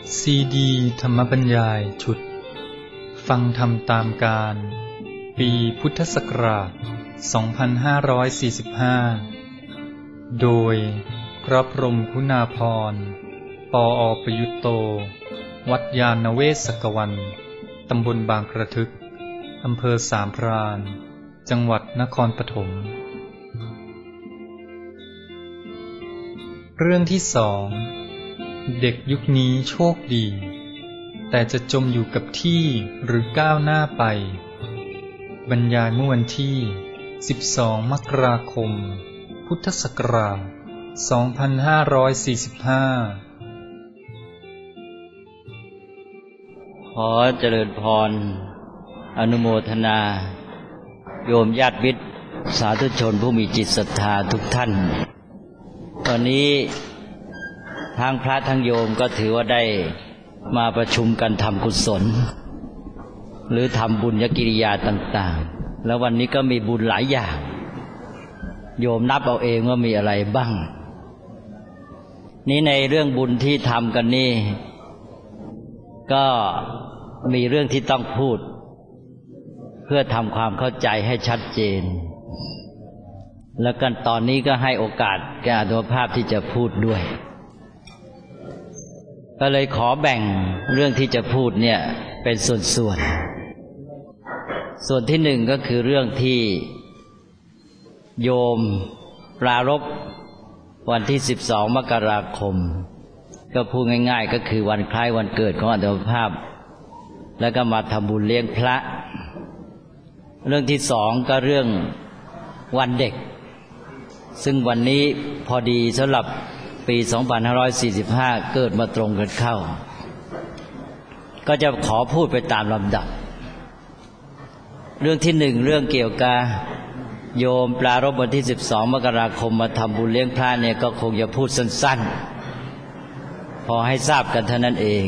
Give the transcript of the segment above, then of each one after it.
ซีดีธรรมบรรยายชุดฟังธรรมตามการปีพุทธศักราช 2545 โดยพระพรหมคุณาภรณ์ ปอ.ประยุตโต วัดยานเวศกวัน ตำบลบางกระทึก อำเภอสามพราน จังหวัดนครปฐม เรื่องที่สองเด็กยุคนี้โชคดีแต่จะจมอยู่กับที่หรือก้าวหน้าไปบรรยายเมื่อวันที่12 มกราคม พุทธศักราช 2545 ขอเจริญพรอนุโมทนาโยมญาติมิตรสาธุชนผู้มีจิตศรัทธาทุกท่านตอนนี้ทั้งพระทั้งโยมก็ถือว่าได้มาประชุมกันทำกุศลหรือทำบุญญกิริยาต่างๆแล้ววันนี้ก็มีบุญหลายอย่างโยมนับเอาเองว่ามีอะไรบ้างนี้ในเรื่องบุญที่ทำกันนี่ก็มีเรื่องที่ต้องพูดเพื่อทำความเข้าใจให้ชัดเจนแล้วกันตอนนี้ก็ให้โอกาสแก่อาตมาภาพที่จะพูดด้วยก็เลยขอแบ่งเรื่องที่จะพูดเนี่ยเป็นส่วนที่หนึ่งก็คือเรื่องที่โยมปรารภวันที่12 มกราคมก็พูดง่ายๆก็คือวันคล้ายวันเกิดของอาตมาภาพแล้วก็มาทำบุญเลี้ยงพระเรื่องที่สองก็เรื่องวันเด็กซึ่งวันนี้พอดีสำหรับปี 2545 เกิดมาตรงกันเข้าก็จะขอพูดไปตามลำดับเรื่องที่หนึ่งเรื่องเกี่ยวกับโยมปรารภวันที่12 มกราคมมาทำบุญเลี้ยงพระเนี่ยก็คงจะพูดสั้นๆพอให้ทราบกันเท่านั้นเอง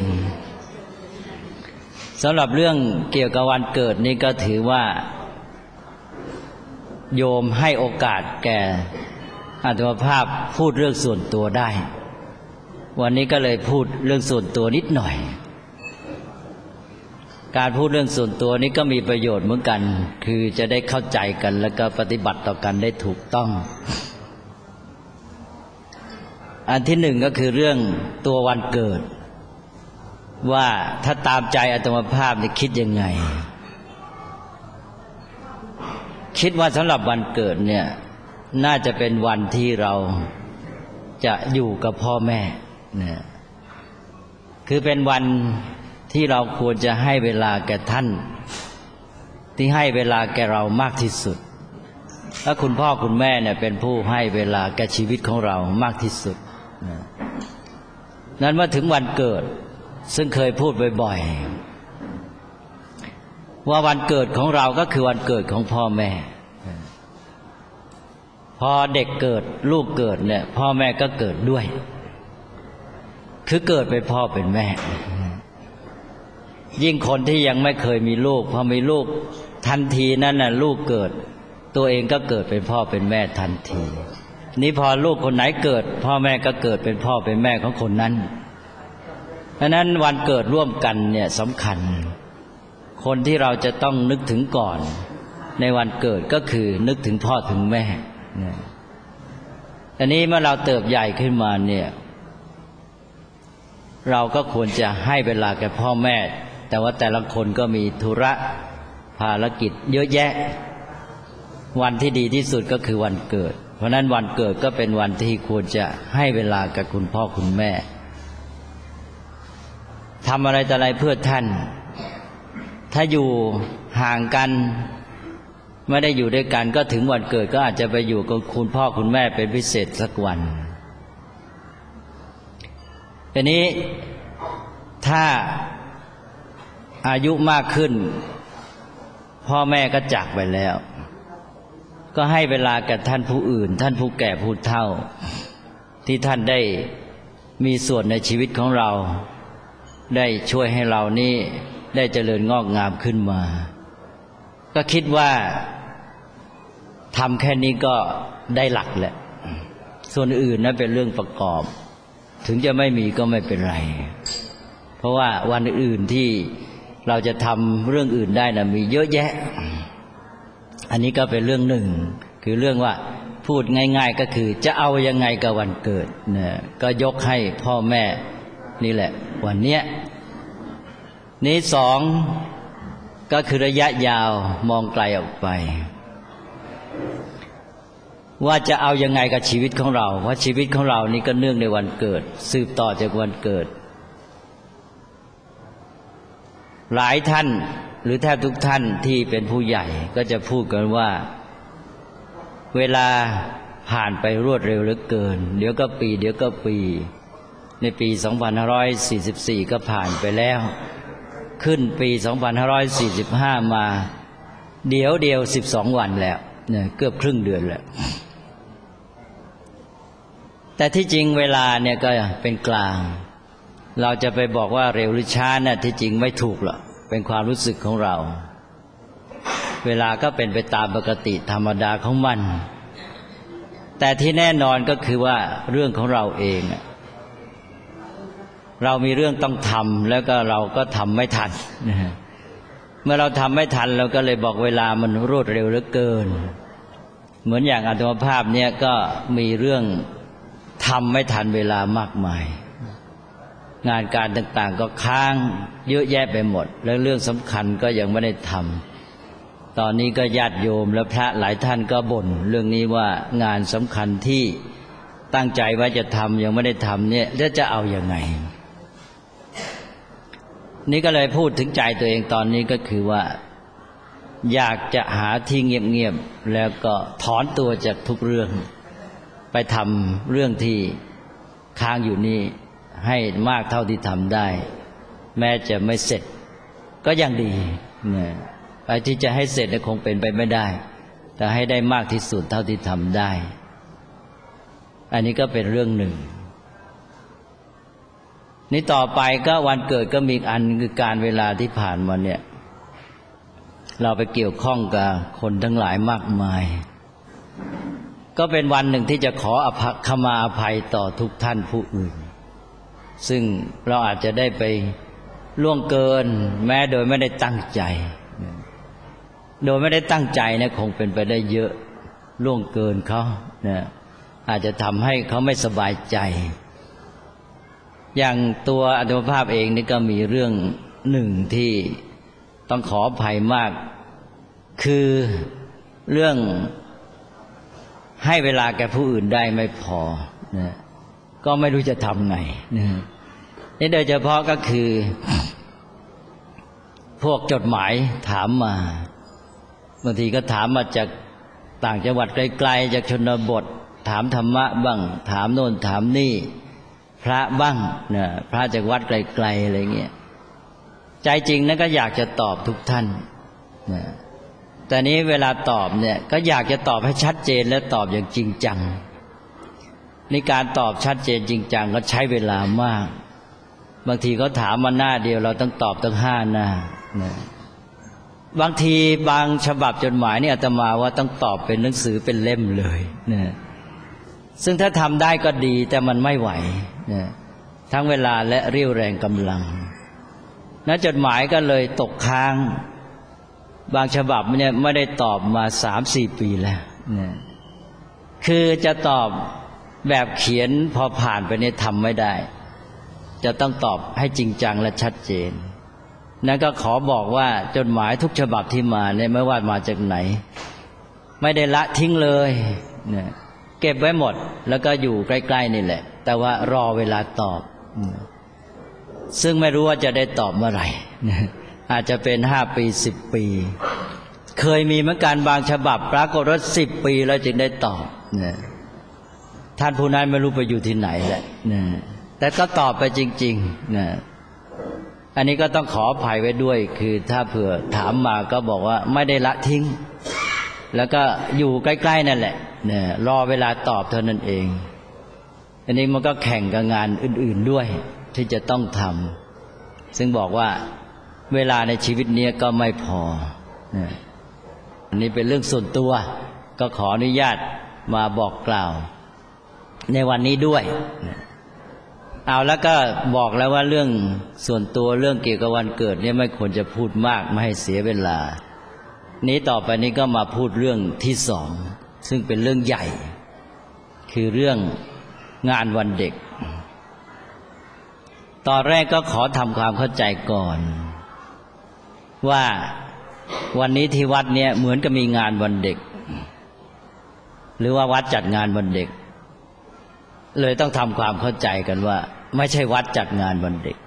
สำหรับเรื่องเกี่ยวกับวันเกิดนี่ก็ถือว่าโยมให้โอกาสแก่อาตมาภาพพูดเรื่องส่วนตัวได้วันนี้ก็เลยพูดเรื่องส่วนตัวนิดหน่อยการพูดเรื่องส่วนตัวนี้ก็มีประโยชน์เหมือนกันคือจะได้เข้าใจกันแล้วก็ปฏิบัติต่อกันได้ถูกต้องอันที่หนึ่งก็คือเรื่องตัววันเกิดว่าถ้าตามใจอาตมาภาพนี่คิดยังไงคิดว่าสำหรับวันเกิดเนี่ยน่าจะเป็นวันที่เราจะอยู่กับพ่อแม่เนี่ยคือเป็นวันที่เราควรจะให้เวลาแก่ท่านที่ให้เวลาแก่เรามากที่สุดและคุณพ่อคุณแม่เนี่ยเป็นผู้ให้เวลาแก่ชีวิตของเรามากที่สุดนั้นเมื่อถึงวันเกิดซึ่งเคยพูดบ่อยๆว่าวันเกิดของเราก็คือวันเกิดของพ่อแม่พอเด็กเกิดลูกเกิดเนี่ยพ่อแม่ก็เกิดด้วยคือเกิดเป็นพ่อเป็นแม่ยิ่งคนที่ยังไม่เคยมีลูกพอมีลูกทันทีนั้นน่ะลูกเกิดตัวเองก็เกิดเป็นพ่อเป็นแม่ทันทีนี้พอลูกคนไหนเกิดพ่อแม่ก็เกิดเป็นพ่อเป็นแม่ของคนนั้นเพราะนั้นวันเกิดร่วมกันเนี่ยสำคัญคนที่เราจะต้องนึกถึงก่อนในวันเกิดก็คือนึกถึงพ่อถึงแม่อันนี้เมื่อเราเติบใหญ่ขึ้นมาเนี่ยเราก็ควรจะให้เวลาแก่พ่อแม่แต่ว่าแต่ละคนก็มีธุระภารกิจเยอะแยะวันที่ดีที่สุดก็คือวันเกิดเพราะนั้นวันเกิดก็เป็นวันที่ควรจะให้เวลากับคุณพ่อคุณแม่ทำอะไรแต่อะไรเพื่อท่านถ้าอยู่ห่างกันไม่ได้อยู่ด้วยกันก็ถึงวันเกิดก็อาจจะไปอยู่กับคุณพ่อคุณแม่เป็นพิเศษสักวันทีนี้ถ้าอายุมากขึ้นพ่อแม่ก็จากไปแล้วก็ให้เวลากับท่านผู้อื่นท่านผู้แก่ผู้เฒ่าที่ท่านได้มีส่วนในชีวิตของเราได้ช่วยให้เรานี่ได้เจริญงอกงามขึ้นมาก็คิดว่าทำแค่นี้ก็ได้หลักแหละส่วนอื่นนั้นเป็นเรื่องประกอบถึงจะไม่มีก็ไม่เป็นไรเพราะว่าวันอื่นที่เราจะทำเรื่องอื่นได้นะมีเยอะแยะอันนี้ก็เป็นเรื่องหนึ่งคือเรื่องว่าพูดง่ายๆก็คือจะเอายังไงกับวันเกิดเนี่ยก็ยกให้พ่อแม่นี่แหละวันเนี้ยนี้สองก็คือระยะยาวมองไกลออกไปว่าจะเอายังไงกับชีวิตของเราเพราะชีวิตของเรานี่ก็เนื่องในวันเกิดสืบต่อจากวันเกิดหลายท่านหรือแทบทุกท่านที่เป็นผู้ใหญ่ก็จะพูดกันว่าเวลาผ่านไปรวดเร็วเหลือเกินเดี๋ยวก็ปีเดี๋ยวก็ปีในปี2544ก็ผ่านไปแล้วขึ้นปี2545มาเดี๋ยว12วันแล้วเนี่ยเกือบครึ่งเดือนแล้วแต่ที่จริงเวลาเนี่ยก็เป็นกลางเราจะไปบอกว่าเร็วหรือช้าเนี่ยที่จริงไม่ถูกหรอกเป็นความรู้สึกของเราเวลาก็เป็นไปตามปกติธรรมดาของมันแต่ที่แน่นอนก็คือว่าเรื่องของเราเองเรามีเรื่องต้องทำแล้วก็เราก็ทำไม่ทันเมื่อเราทำไม่ทันเราก็เลยบอกเวลามันรวดเร็วเหลือเกินเหมือนอย่างอาตมาภาพเนี่ยก็มีเรื่องทำไม่ทันเวลามากมายงานการต่างๆก็ค้างเยอะแยะไปหมดแล้วเรื่องสำคัญก็ยังไม่ได้ทำตอนนี้ก็ญาติโยมและพระหลายท่านก็บ่นเรื่องนี้ว่างานสำคัญที่ตั้งใจว่าจะทำยังไม่ได้ทำเนี่ยแล้วจะเอาอย่างไงนี่ก็เลยพูดถึงใจตัวเองตอนนี้ก็คือว่าอยากจะหาที่เงียบๆแล้วก็ถอนตัวจากทุกเรื่องไปทำเรื่องที่ค้างอยู่นี่ให้มากเท่าที่ทำได้แม้จะไม่เสร็จก็ยังดีเนี่ยไอ้ที่จะให้เสร็จคงเป็นไปไม่ได้แต่ให้ได้มากที่สุดเท่าที่ทำได้อันนี้ก็เป็นเรื่องหนึ่งนี่ต่อไปก็วันเกิดก็มีอีกอันคือการเวลาที่ผ่านมาเนี่ยเราไปเกี่ยวข้องกับคนทั้งหลายมากมายก็เป็นวันหนึ่งที่จะขอขมาอภัยต่อทุกท่านผู้อื่นซึ่งเราอาจจะได้ไปล่วงเกินแม้โดยไม่ได้ตั้งใจโดยไม่ได้ตั้งใจเนี่ยคงเป็นไปได้เยอะล่วงเกินเขาเนี่ยอาจจะทำให้เขาไม่สบายใจอย่างตัวอาตมาภาพเองนี่ก็มีเรื่องหนึ่งที่ต้องขออภัยมากคือเรื่องให้เวลาแก่ผู้อื่นได้ไม่พอนะก็ไม่รู้จะทำไงนี่โดยเฉพาะก็คือพวกจดหมายถามมาบางทีก็ถามมาจากต่างจังหวัดไกลๆจากชนบทถามธรรมะบ้างถามโน่นถามนี่พระบ้างเนี่ยพระจากวัดไกลๆอะไรเงี้ยใจจริงนั้นก็อยากจะตอบทุกท่านนะแต่นี้เวลาตอบเนี่ยก็อยากจะตอบให้ชัดเจนและตอบอย่างจริงจังในการตอบชัดเจนจริงจังก็ใช้เวลามากบางทีเขาถามมาหน้าเดียวเราต้องตอบตั้ง5 หน้านะบางทีบางฉบับจดหมายนี่อาตมาว่าต้องตอบเป็นหนังสือเป็นเล่มเลยนะซึ่งถ้าทำได้ก็ดีแต่มันไม่ไหวนะทั้งเวลาและเรี่ยวแรงกำลังนั้นจดหมายก็เลยตกค้างบางฉบับเนี่ยไม่ได้ตอบมา 3-4 ปีแล้วนะคือจะตอบแบบเขียนพอผ่านไปเนี่ยทำไม่ได้จะต้องตอบให้จริงจังและชัดเจนนั่นก็ขอบอกว่าจดหมายทุกฉบับที่มาเนี่ยไม่ว่ามาจากไหนไม่ได้ละทิ้งเลยเนี่ยเก็บไว้หมดแล้วก็อยู่ใกล้ๆนี่แหละแต่ว่ารอเวลาตอบซึ่งไม่รู้ว่าจะได้ตอบเมื่อไหร่อาจจะเป็น5 ปี10 ปีเคยมีเหมือนกันบางฉบับปรากฏว่า10 ปีแล้วจึงได้ตอบเนี่ยท่านผู้นั้นไม่รู้ไปอยู่ที่ไหนแหละเนี่ยแต่ก็ตอบไปจริงๆเนี่ยอันนี้ก็ต้องขออภัยไว้ด้วยคือถ้าเผื่อถามมาก็บอกว่าไม่ได้ละทิ้งแล้วก็อยู่ใกล้ๆนั่นแหละเนี่ยรอเวลาตอบเท่านั้นเองอันนี้มันก็แข่งกับงานอื่นๆด้วยที่จะต้องทำซึ่งบอกว่าเวลาในชีวิตนี้ก็ไม่พออันนี้เป็นเรื่องส่วนตัวก็ขออนุญาตมาบอกกล่าวในวันนี้ด้วยเอาแล้วก็บอกแล้วว่าเรื่องส่วนตัวเรื่องเกี่ยวกับวันเกิดเนี่ยไม่ควรจะพูดมากไม่ให้เสียเวลานี้ต่อไปนี้ก็มาพูดเรื่องที่สองซึ่งเป็นเรื่องใหญ่คือเรื่องงานวันเด็กตอนแรกก็ขอทำความเข้าใจก่อนว่าวันนี้ที่วัดเนี่ยเหมือนกับมีงานวันเด็กหรือว่าวัดจัดงานวันเด็กเลยต้องทำความเข้าใจกันว่าไม่ใช่วัดจัดงานวันเด็ก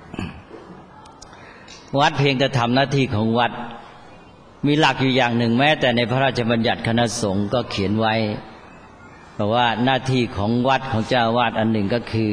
วัดเพียงแต่ทำหน้าที่ของวัดมีหลักอยู่อย่างหนึ่งแม้แต่ในพระราชบัญญัติคณะสงฆ์ก็เขียนไว้บอกว่าหน้าที่ของวัดของเจ้าอาวาสอันหนึ่งก็คือ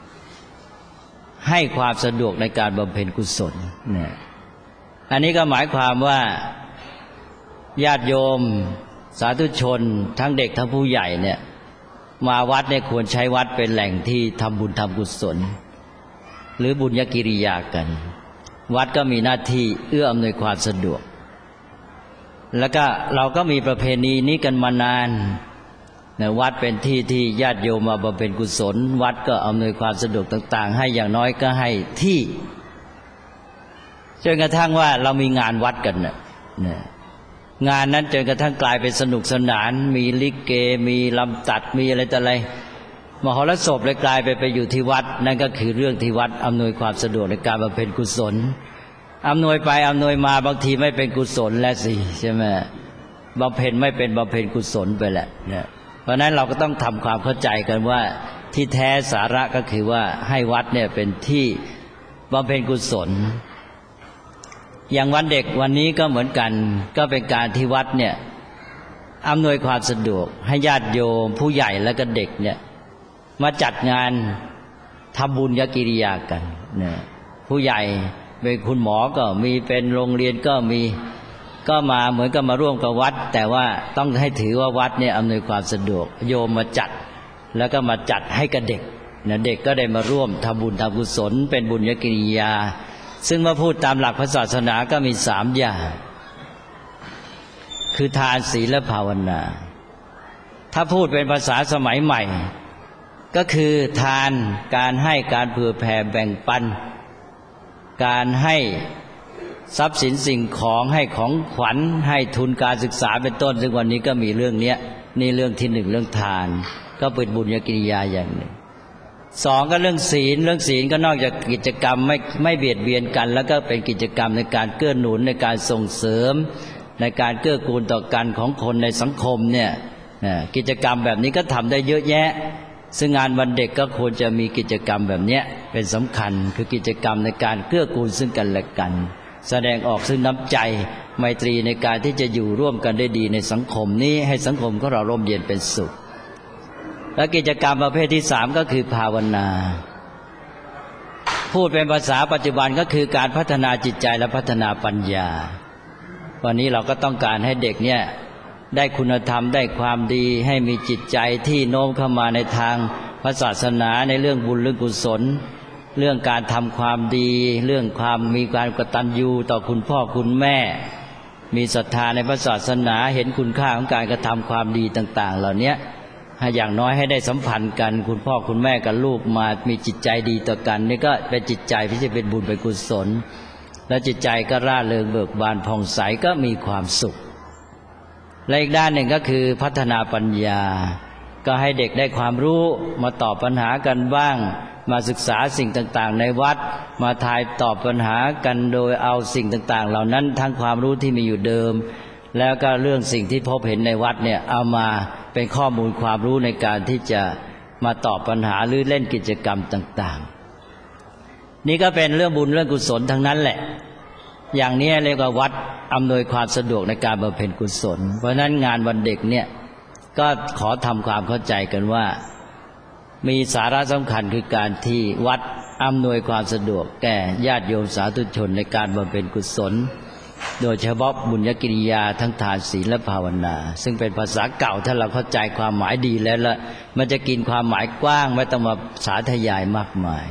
ให้ความสะดวกในการบำเพ็ญกุศลเนี่ยอันนี้ก็หมายความว่าญาติโยมสาธุชนทั้งเด็กทั้งผู้ใหญ่เนี่ยมาวัดเนี่ยควรใช้วัดเป็นแหล่งที่ทำบุญทำกุศลหรือบุญญกิริยากันวัดก็มีหน้าที่เอื้ออำนวยความสะดวกแล้วก็เราก็มีประเพณีนี้กันมานานวัดเป็นที่ที่ญาติโยมมาบำเพ็ญกุศลวัดก็อำนวยความสะดวกต่างๆให้อย่างน้อยก็ให้ที่จนกระทั่งว่าเรามีงานวัดกันเนี่ยงานนั้นจนกระทั่งกลายเป็นสนุกสนานมีลิเกมีลำตัดมีอะไรต่ออะไรมหรสพเลยกลายไปอยู่ที่วัดนั่นก็คือเรื่องที่วัดอำนวยความสะดวกในการบำเพ็ญกุศลอำนวยไปอำนวยมาบางทีไม่เป็นกุศลแล้วสิใช่ไหมบำเพ็ญไม่เป็นบำเพ็ญกุศลไปแหละเนี่ยเพราะนั้นเราก็ต้องทำความเข้าใจกันว่าที่แท้สาระก็คือว่าให้วัดเนี่ยเป็นที่บำเพ็ญกุศลอย่างวันเด็กวันนี้ก็เหมือนกันก็เป็นการที่วัดเนี่ยอำนวยความสะดวกให้ญาติโยมผู้ใหญ่และก็เด็กเนี่ยมาจัดงานทำบุญญกิริยากันเนี่ยผู้ใหญ่เป็นคุณหมอก็มีเป็นโรงเรียนก็มีก็มาเหมือนกับมาร่วมกับวัดแต่ว่าต้องให้ถือว่าวัดเนี่ยอำนวยความสะดวกโยมมาจัดแล้วก็มาจัดให้กับเด็กนะเด็กก็ได้มาร่วมทำบุญทำกุศลเป็นบุญญกิริยาซึ่งมาพูดตามหลักพระศาสนาก็มี3อย่างคือทานศีลและภาวนาถ้าพูดเป็นภาษาสมัยใหม่ก็คือทานการให้การเผื่อแผ่แบ่งปันการให้ทรัพย์สินสิ่งของให้ของขวัญให้ทุนการศึกษาเป็นต้นซึ่งวันนี้ก็มีเรื่องนี้นี่เรื่องที่1เรื่องทานก็เป็นบุญญกิริยาอย่างหนึ่ง2ก็เรื่องศีลก็นอกจากกิจกรรมไม่เบียดเบียนกันแล้วก็เป็นกิจกรรมในการเกื้อหนุนในการส่งเสริมในการเกื้อกูลต่อกันของคนในสังคมเนี่ยกิจกรรมแบบนี้ก็ทำได้เยอะแยะซึ่งงานวันเด็กก็ควรจะมีกิจกรรมแบบนี้เป็นสำคัญคือกิจกรรมในการเกื้อกูลซึ่งกันและกันแสดงออกซึ่งน้ำใจไมตรีในการที่จะอยู่ร่วมกันได้ดีในสังคมนี้ให้สังคมของเราร่มเย็นเป็นสุขและกิจกรรมประเภทที่3ก็คือภาวนาพูดเป็นภาษาปัจจุบันก็คือการพัฒนาจิตใจและพัฒนาปัญญาวันนี้เราก็ต้องการให้เด็กเนี่ยได้คุณธรรมได้ความดีให้มีจิตใจที่โน้มเข้ามาในทางพระศาสนาในเรื่องบุญเรื่องกุศลเรื่องการทำความดีเรื่องความมีการกตัญญูต่อคุณพ่อคุณแม่มีศรัทธาในพระศาสนาเห็นคุณค่าของการกระทำความดีต่างๆเหล่านี้ให้อย่างน้อยให้ได้สัมพันธ์กันคุณพ่อคุณแม่กับลูกมามีจิตใจดีต่อกันนี่ก็เป็นจิตใจที่จะเป็นบุญเป็นกุศลและจิตใจก็ร่าเริงเบิกบานผ่องใสก็มีความสุขและอีกด้านหนึ่งก็คือพัฒนาปัญญาก็ให้เด็กได้ความรู้มาตอบปัญหากันบ้างมาศึกษาสิ่งต่างๆในวัดมาทายตอบปัญหากันโดยเอาสิ่งต่างๆเหล่านั้นทั้งความรู้ที่มีอยู่เดิมแล้วก็เรื่องสิ่งที่พบเห็นในวัดเนี่ยเอามาเป็นข้อมูลความรู้ในการที่จะมาตอบปัญหาหรือเล่นกิจกรรมต่างๆนี่ก็เป็นเรื่องบุญเรื่องกุศลทั้งนั้นแหละอย่างนี้เรียกว่าวัดอำนวยความสะดวกในการบำเพ็ญกุศลเพราะฉะนั้นงานวันเด็กเนี่ยก็ขอทำความเข้าใจกันว่ามีสาระสำคัญคือการที่วัดอำนวยความสะดวกแก่ญาติโยมสาธุชนในการบำเพ็ญกุศลโดยเฉพาะบุญญกิริยาทั้งทานศีลและภาวนาซึ่งเป็นภาษาเก่าถ้าเราเข้าใจความหมายดีแล้วละมันจะกินความหมายกว้างไม่ต้องมาสาธยายมากมาย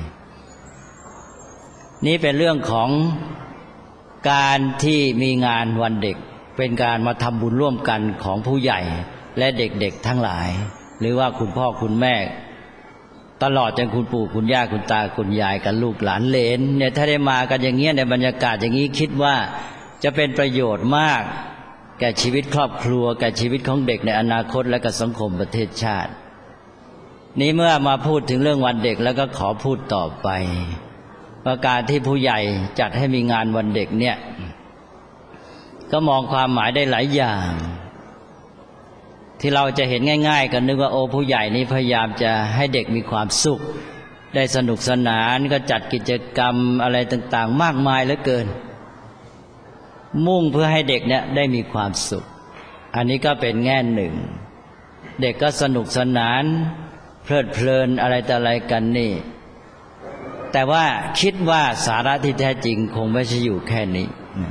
นี้เป็นเรื่องของการที่มีงานวันเด็กเป็นการมาทำบุญร่วมกันของผู้ใหญ่และเด็กๆทั้งหลายหรือว่าคุณพ่อคุณแม่ตลอดจนคุณปู่คุณย่าคุณตาคุณยายกับลูกหลานเหลนเนี่ยถ้าได้มากันอย่างเงี้ยในบรรยากาศอย่างนี้คิดว่าจะเป็นประโยชน์มากแก่ชีวิตครอบครัวแก่ชีวิตของเด็กในอนาคตและกับสังคมประเทศชาตินี้เมื่อมาพูดถึงเรื่องวันเด็กแล้วก็ขอพูดต่อไปว่าการที่ผู้ใหญ่จัดให้มีงานวันเด็กเนี่ยก็มองความหมายได้หลายอย่างที่เราจะเห็นง่ายๆกันนึกว่าโอ้ผู้ใหญ่นี้พยายามจะให้เด็กมีความสุขได้สนุกสนานก็จัดกิจกรรมอะไรต่างๆมากมายเหลือเกินมุ่งเพื่อให้เด็กเนี่ยได้มีความสุขอันนี้ก็เป็นแง่หนึ่งเด็กก็สนุกสนานเพลิดเพลินอะไรต่ออะไรกันนี่แต่ว่าคิดว่าสาระที่แท้จริงคงไม่ใช่อยู่แค่นี้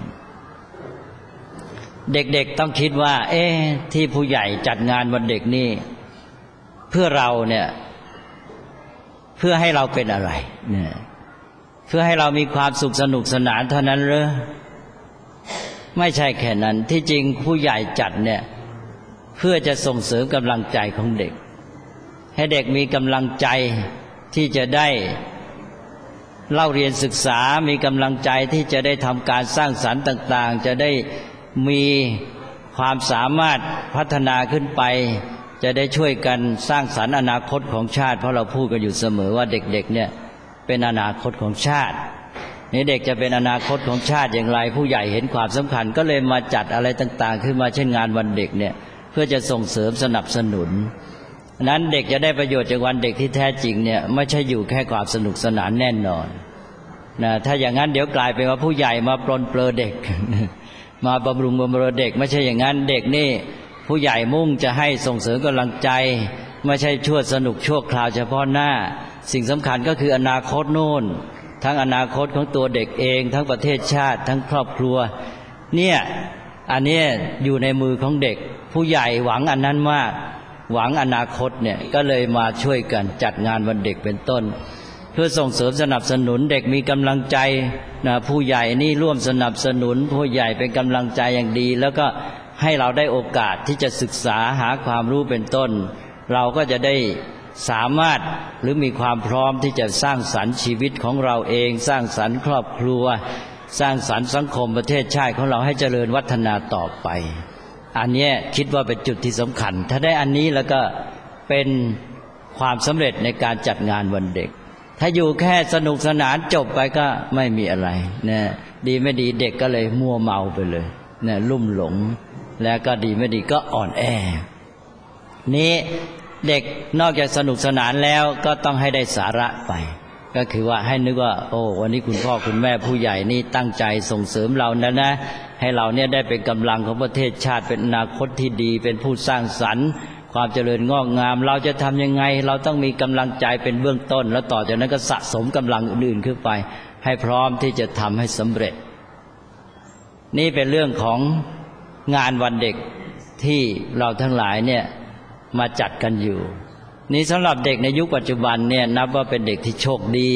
เด็กๆต้องคิดว่าที่ผู้ใหญ่จัดงานวันเด็กนี่เพื่อเราเนี่ยเพื่อให้เราเป็นอะไรเนี่ยเพื่อให้เรามีความสุขสนุกสนานเท่านั้นหรือไม่ใช่แค่นั้นที่จริงผู้ใหญ่จัดเนี่ยเพื่อจะส่งเสริมกำลังใจของเด็กให้เด็กมีกำลังใจที่จะได้เล่าเรียนศึกษามีกำลังใจที่จะได้ทำการสร้างสรรค์ต่างๆจะได้มีความสามารถพัฒนาขึ้นไปจะได้ช่วยกันสร้างสรรค์อนาคตของชาติเพราะเราพูดกันอยู่เสมอว่าเด็กๆเนี่ยเป็นอนาคตของชาตินี่เด็กจะเป็นอนาคตของชาติอย่างไรผู้ใหญ่เห็นความสำคัญก็เลยมาจัดอะไรต่างๆขึ้นมาเช่นงานวันเด็กเนี่ยเพื่อจะส่งเสริมสนับสนุนนั้นเด็กจะได้ประโยชน์จากวันเด็กที่แท้จริงเนี่ยไม่ใช่อยู่แค่ความสนุกสนานแน่นอนนะถ้าอย่างนั้นเดี๋ยวกลายเป็นว่าผู้ใหญ่มาปรนเปรอเด็ก มาบำรุงบำเรอเด็กไม่ใช่อย่างนั้นเด็กนี่ผู้ใหญ่มุ่งจะให้ส่งเสริมกำลังใจไม่ใช่ชั่วสนุกชั่วคราวเฉพาะหน้าสิ่งสำคัญก็คืออนาคตโน่นทั้งอนาคตของตัวเด็กเองทั้งประเทศชาติทั้งครอบครัวเนี่ยอันนี้อยู่ในมือของเด็กผู้ใหญ่หวังอันนั้นมากหวังอนาคตเนี่ยก็เลยมาช่วยกันจัดงานวันเด็กเป็นต้นเพื่อส่งเสริมสนับสนุนเด็กมีกำลังใจนะผู้ใหญ่นี่ร่วมสนับสนุนผู้ใหญ่เป็นกำลังใจอย่างดีแล้วก็ให้เราได้โอกาสที่จะศึกษาหาความรู้เป็นต้นเราก็จะได้สามารถหรือมีความพร้อมที่จะสร้างสรรค์ชีวิตของเราเองสร้างสรรค์ครอบครัวสร้างสรรค์สังคมประเทศชาติของเราให้เจริญวัฒนาต่อไปอันนี้คิดว่าเป็นจุดที่สำคัญถ้าได้อันนี้แล้วก็เป็นความสำเร็จในการจัดงานวันเด็กถ้าอยู่แค่สนุกสนานจบไปก็ไม่มีอะไรนะดีไม่ดีเด็กก็เลยมัวเมาไปเลยนะลุ่มหลงแล้วก็ดีไม่ดีก็อ่อนแอนี้เด็กนอกจากสนุกสนานแล้วก็ต้องให้ได้สาระไปก็คือว่าให้นึกว่าโอ้วันนี้คุณพ่อคุณแม่ผู้ใหญ่นี่ตั้งใจส่งเสริมเรานะให้เราเนี่ยได้เป็นกำลังของประเทศชาติเป็นอนาคตที่ดีเป็นผู้สร้างสรรค์ความเจริญงอกงามเราจะทำยังไงเราต้องมีกำลังใจเป็นเบื้องต้นแล้วต่อจากนั้นก็สะสมกำลังอื่นๆขึ้นไปให้พร้อมที่จะทำให้สำเร็จนี่เป็นเรื่องของงานวันเด็กที่เราทั้งหลายเนี่ยมาจัดกันอยู่นี่สำหรับเด็กในยุคปัจจุบันเนี่ยนับว่าเป็นเด็กที่โชคดี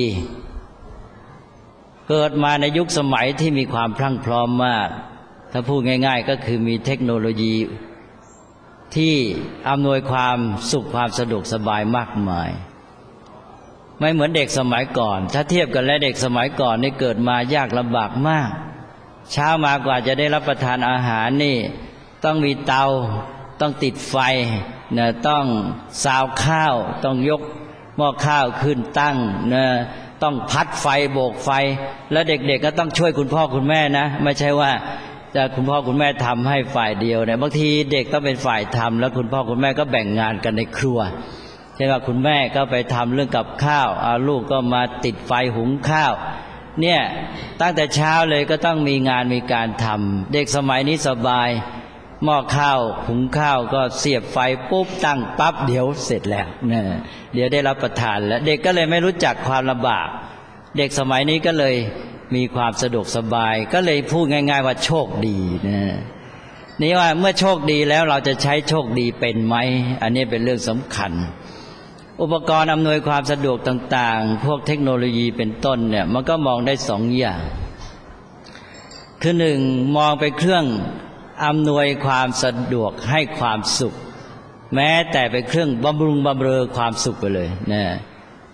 เกิดมาในยุคสมัยที่มีความพรั่งพร้อมมากถ้าพูดง่ายๆก็คือมีเทคโนโลยีที่อำนวยความสุขความสะดวกสบายมากมายไม่เหมือนเด็กสมัยก่อนถ้าเทียบกันแล้วเด็กสมัยก่อนนี่เกิดมายากลำบากมากเช้ามากว่าจะได้รับประทานอาหารนี่ต้องมีเตาต้องติดไฟนะต้องซาวข้าวต้องยกหม้อข้าวขึ้นตั้งนะต้องพัดไฟโบกไฟแล้วเด็กๆก็ต้องช่วยคุณพ่อคุณแม่นะไม่ใช่ว่าจะคุณพ่อคุณแม่ทำให้ฝ่ายเดียวเนี่ยบางทีเด็กต้องเป็นฝ่ายทำแล้วคุณพ่อคุณแม่ก็แบ่งงานกันในครัวเช่นว่าคุณแม่ก็ไปทำเรื่องกับข้าวลูกก็มาติดไฟหุงข้าวเนี่ยตั้งแต่เช้าเลยก็ต้องมีงานมีการทำเด็กสมัยนี้สบายหม้อข้าวหุงข้าวก็เสียบไฟปุ๊บตั้งปั๊บเดี๋ยวเสร็จแล้วเนี่ยเดี๋ยวได้รับประทานแล้วเด็กก็เลยไม่รู้จักความลำบากเด็กสมัยนี้ก็เลยมีความสะดวกสบายก็เลยพูดง่ายๆว่าโชคดีนะนี่ว่าเมื่อโชคดีแล้วเราจะใช้โชคดีเป็นไหมอันนี้เป็นเรื่องสำคัญอุปกรณ์อำนวยความสะดวกต่างๆพวกเทคโนโลยีเป็นต้นเนี่ยมันก็มองได้สองอย่างคือหนึ่งมองไปเครื่องอำนวยความสะดวกให้ความสุขแม้แต่เป็นเครื่องบำรุงบำเรอความสุขไปเลยนะ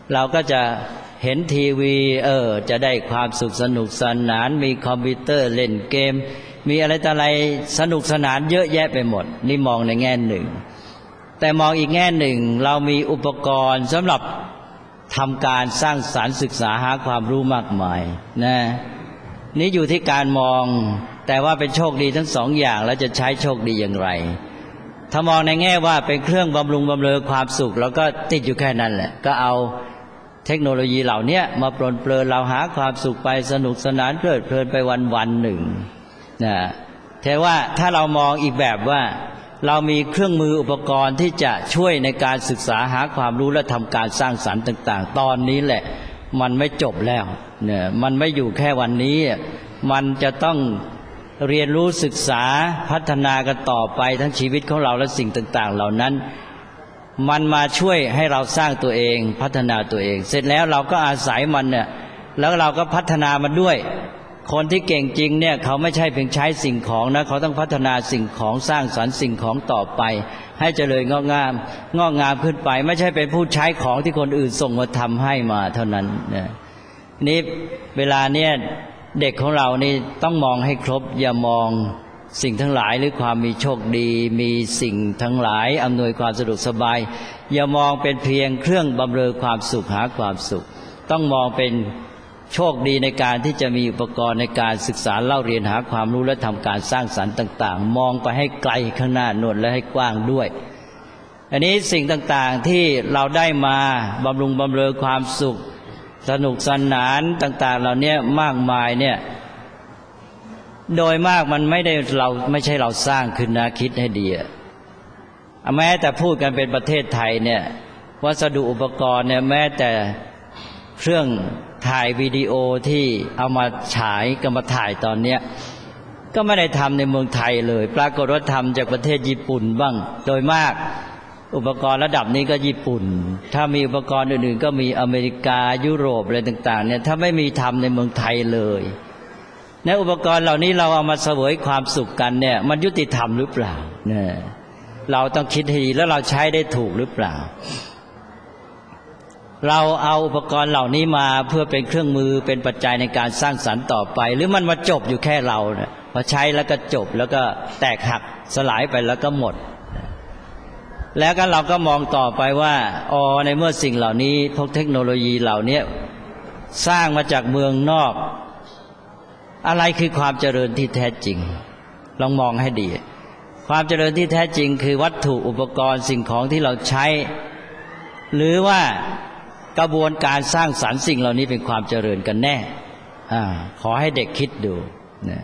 เราก็จะเห็นทีวีจะได้ความสุขสนุกสนานมีคอมพิวเตอร์เล่นเกมมีอะไรต่ออะไรสนุกสนานเยอะแยะไปหมดนี่มองในแง่หนึ่งแต่มองอีกแง่หนึ่งเรามีอุปกรณ์สำหรับทำการสร้างสรรค์ศึกษาหาความรู้มากมายนะนี่อยู่ที่การมองแต่ว่าเป็นโชคดีทั้งสองอย่างแล้วจะใช้โชคดีอย่างไรถ้ามองในแง่ว่าเป็นเครื่องบำรุงบำเรอความสุขเราก็ติดอยู่แค่นั้นแหละก็เอาเทคโนโลยีเหล่านี้มาปรนเปรอเราหาความสุขไปสนุกสนานเพลิดเพลินไปวันหนึ่งนะแต่ว่าถ้าเรามองอีกแบบว่าเรามีเครื่องมืออุปกรณ์ที่จะช่วยในการศึกษาหาความรู้และทำการสร้างสรรค์ต่างๆตอนนี้แหละมันไม่จบแล้วเนี่ยมันไม่อยู่แค่วันนี้มันจะต้องเรียนรู้ศึกษาพัฒนากันต่อไปทั้งชีวิตของเราและสิ่งต่างๆเหล่านั้นมันมาช่วยให้เราสร้างตัวเองพัฒนาตัวเองเสร็จแล้วเราก็อาศัยมันเนี่ยแล้วเราก็พัฒนามันด้วยคนที่เก่งจริงเนี่ยเขาไม่ใช่เพียงใช้สิ่งของนะเขาต้องพัฒนาสิ่งของสร้างสรรค์สิ่งของต่อไปให้เจริญงอกงามขึ้นไปไม่ใช่เป็นผู้ใช้ของที่คนอื่นส่งมาทำให้มาเท่านั้นนะนี่เวลาเนี่ยเด็กของเรานี่ต้องมองให้ครบอย่ามองสิ่งทั้งหลายหรือความมีโชคดีมีสิ่งทั้งหลายอำนวยความสะดวกสบายอย่ามองเป็นเพียงเครื่องบำเรอความสุขหาความสุขต้องมองเป็นโชคดีในการที่จะมีอุปกรณ์ในการศึกษาเล่าเรียนหาความรู้และทำการสร้างสรรค์ต่างๆมองไปให้ไกลข้างหน้าโน่นและให้กว้างด้วยอันนี้สิ่งต่างๆที่เราได้มาบำรุงบำเรอความสุขสนุกสนานต่างๆเหล่านี้มากมายเนี่ยโดยมากมันไม่ใช่เราสร้างขึ้นนะคิดให้ดีแม้แต่พูดกันเป็นประเทศไทยเนี่ยวัสดุอุปกรณ์เนี่ยแม้แต่เครื่องถ่ายวิดีโอที่เอามาฉายก็มาถ่ายตอนเนี้ยก็ไม่ได้ทำในเมืองไทยเลยปรากฏว่าทำจากประเทศญี่ปุ่นบ้างโดยมากอุปกรณ์ระดับนี้ก็ญี่ปุ่นถ้ามีอุปกรณ์อื่นๆก็มีอเมริกายุโรปอะไรต่างๆเนี่ยถ้าไม่มีทำในเมืองไทยเลยในอุปกรณ์เหล่านี้เราเอามาเสวยความสุขกันเนี่ยมันยุติธรรมหรือเปล่าเนี่ยเราต้องคิดให้ดีแล้วเราใช้ได้ถูกหรือเปล่าเราเอาอุปกรณ์เหล่านี้มาเพื่อเป็นเครื่องมือเป็นปัจจัยในการสร้างสรรค์ต่อไปหรือมันมาจบอยู่แค่เราเนี่ยพอใช้แล้วก็จบแล้วก็แตกหักสลายไปแล้วก็หมดแล้วก็เราก็มองต่อไปว่าในเมื่อสิ่งเหล่านี้พวกเทคโนโลยีเหล่านี้สร้างมาจากเมืองนอกอะไรคือความเจริญที่แท้จริงลองมองให้ดีความเจริญที่แท้จริงคือวัตถุอุปกรณ์สิ่งของที่เราใช้หรือว่ากระบวนการสร้างสรรค์สิ่งเหล่านี้เป็นความเจริญกันแน่ขอให้เด็กคิดดูนะ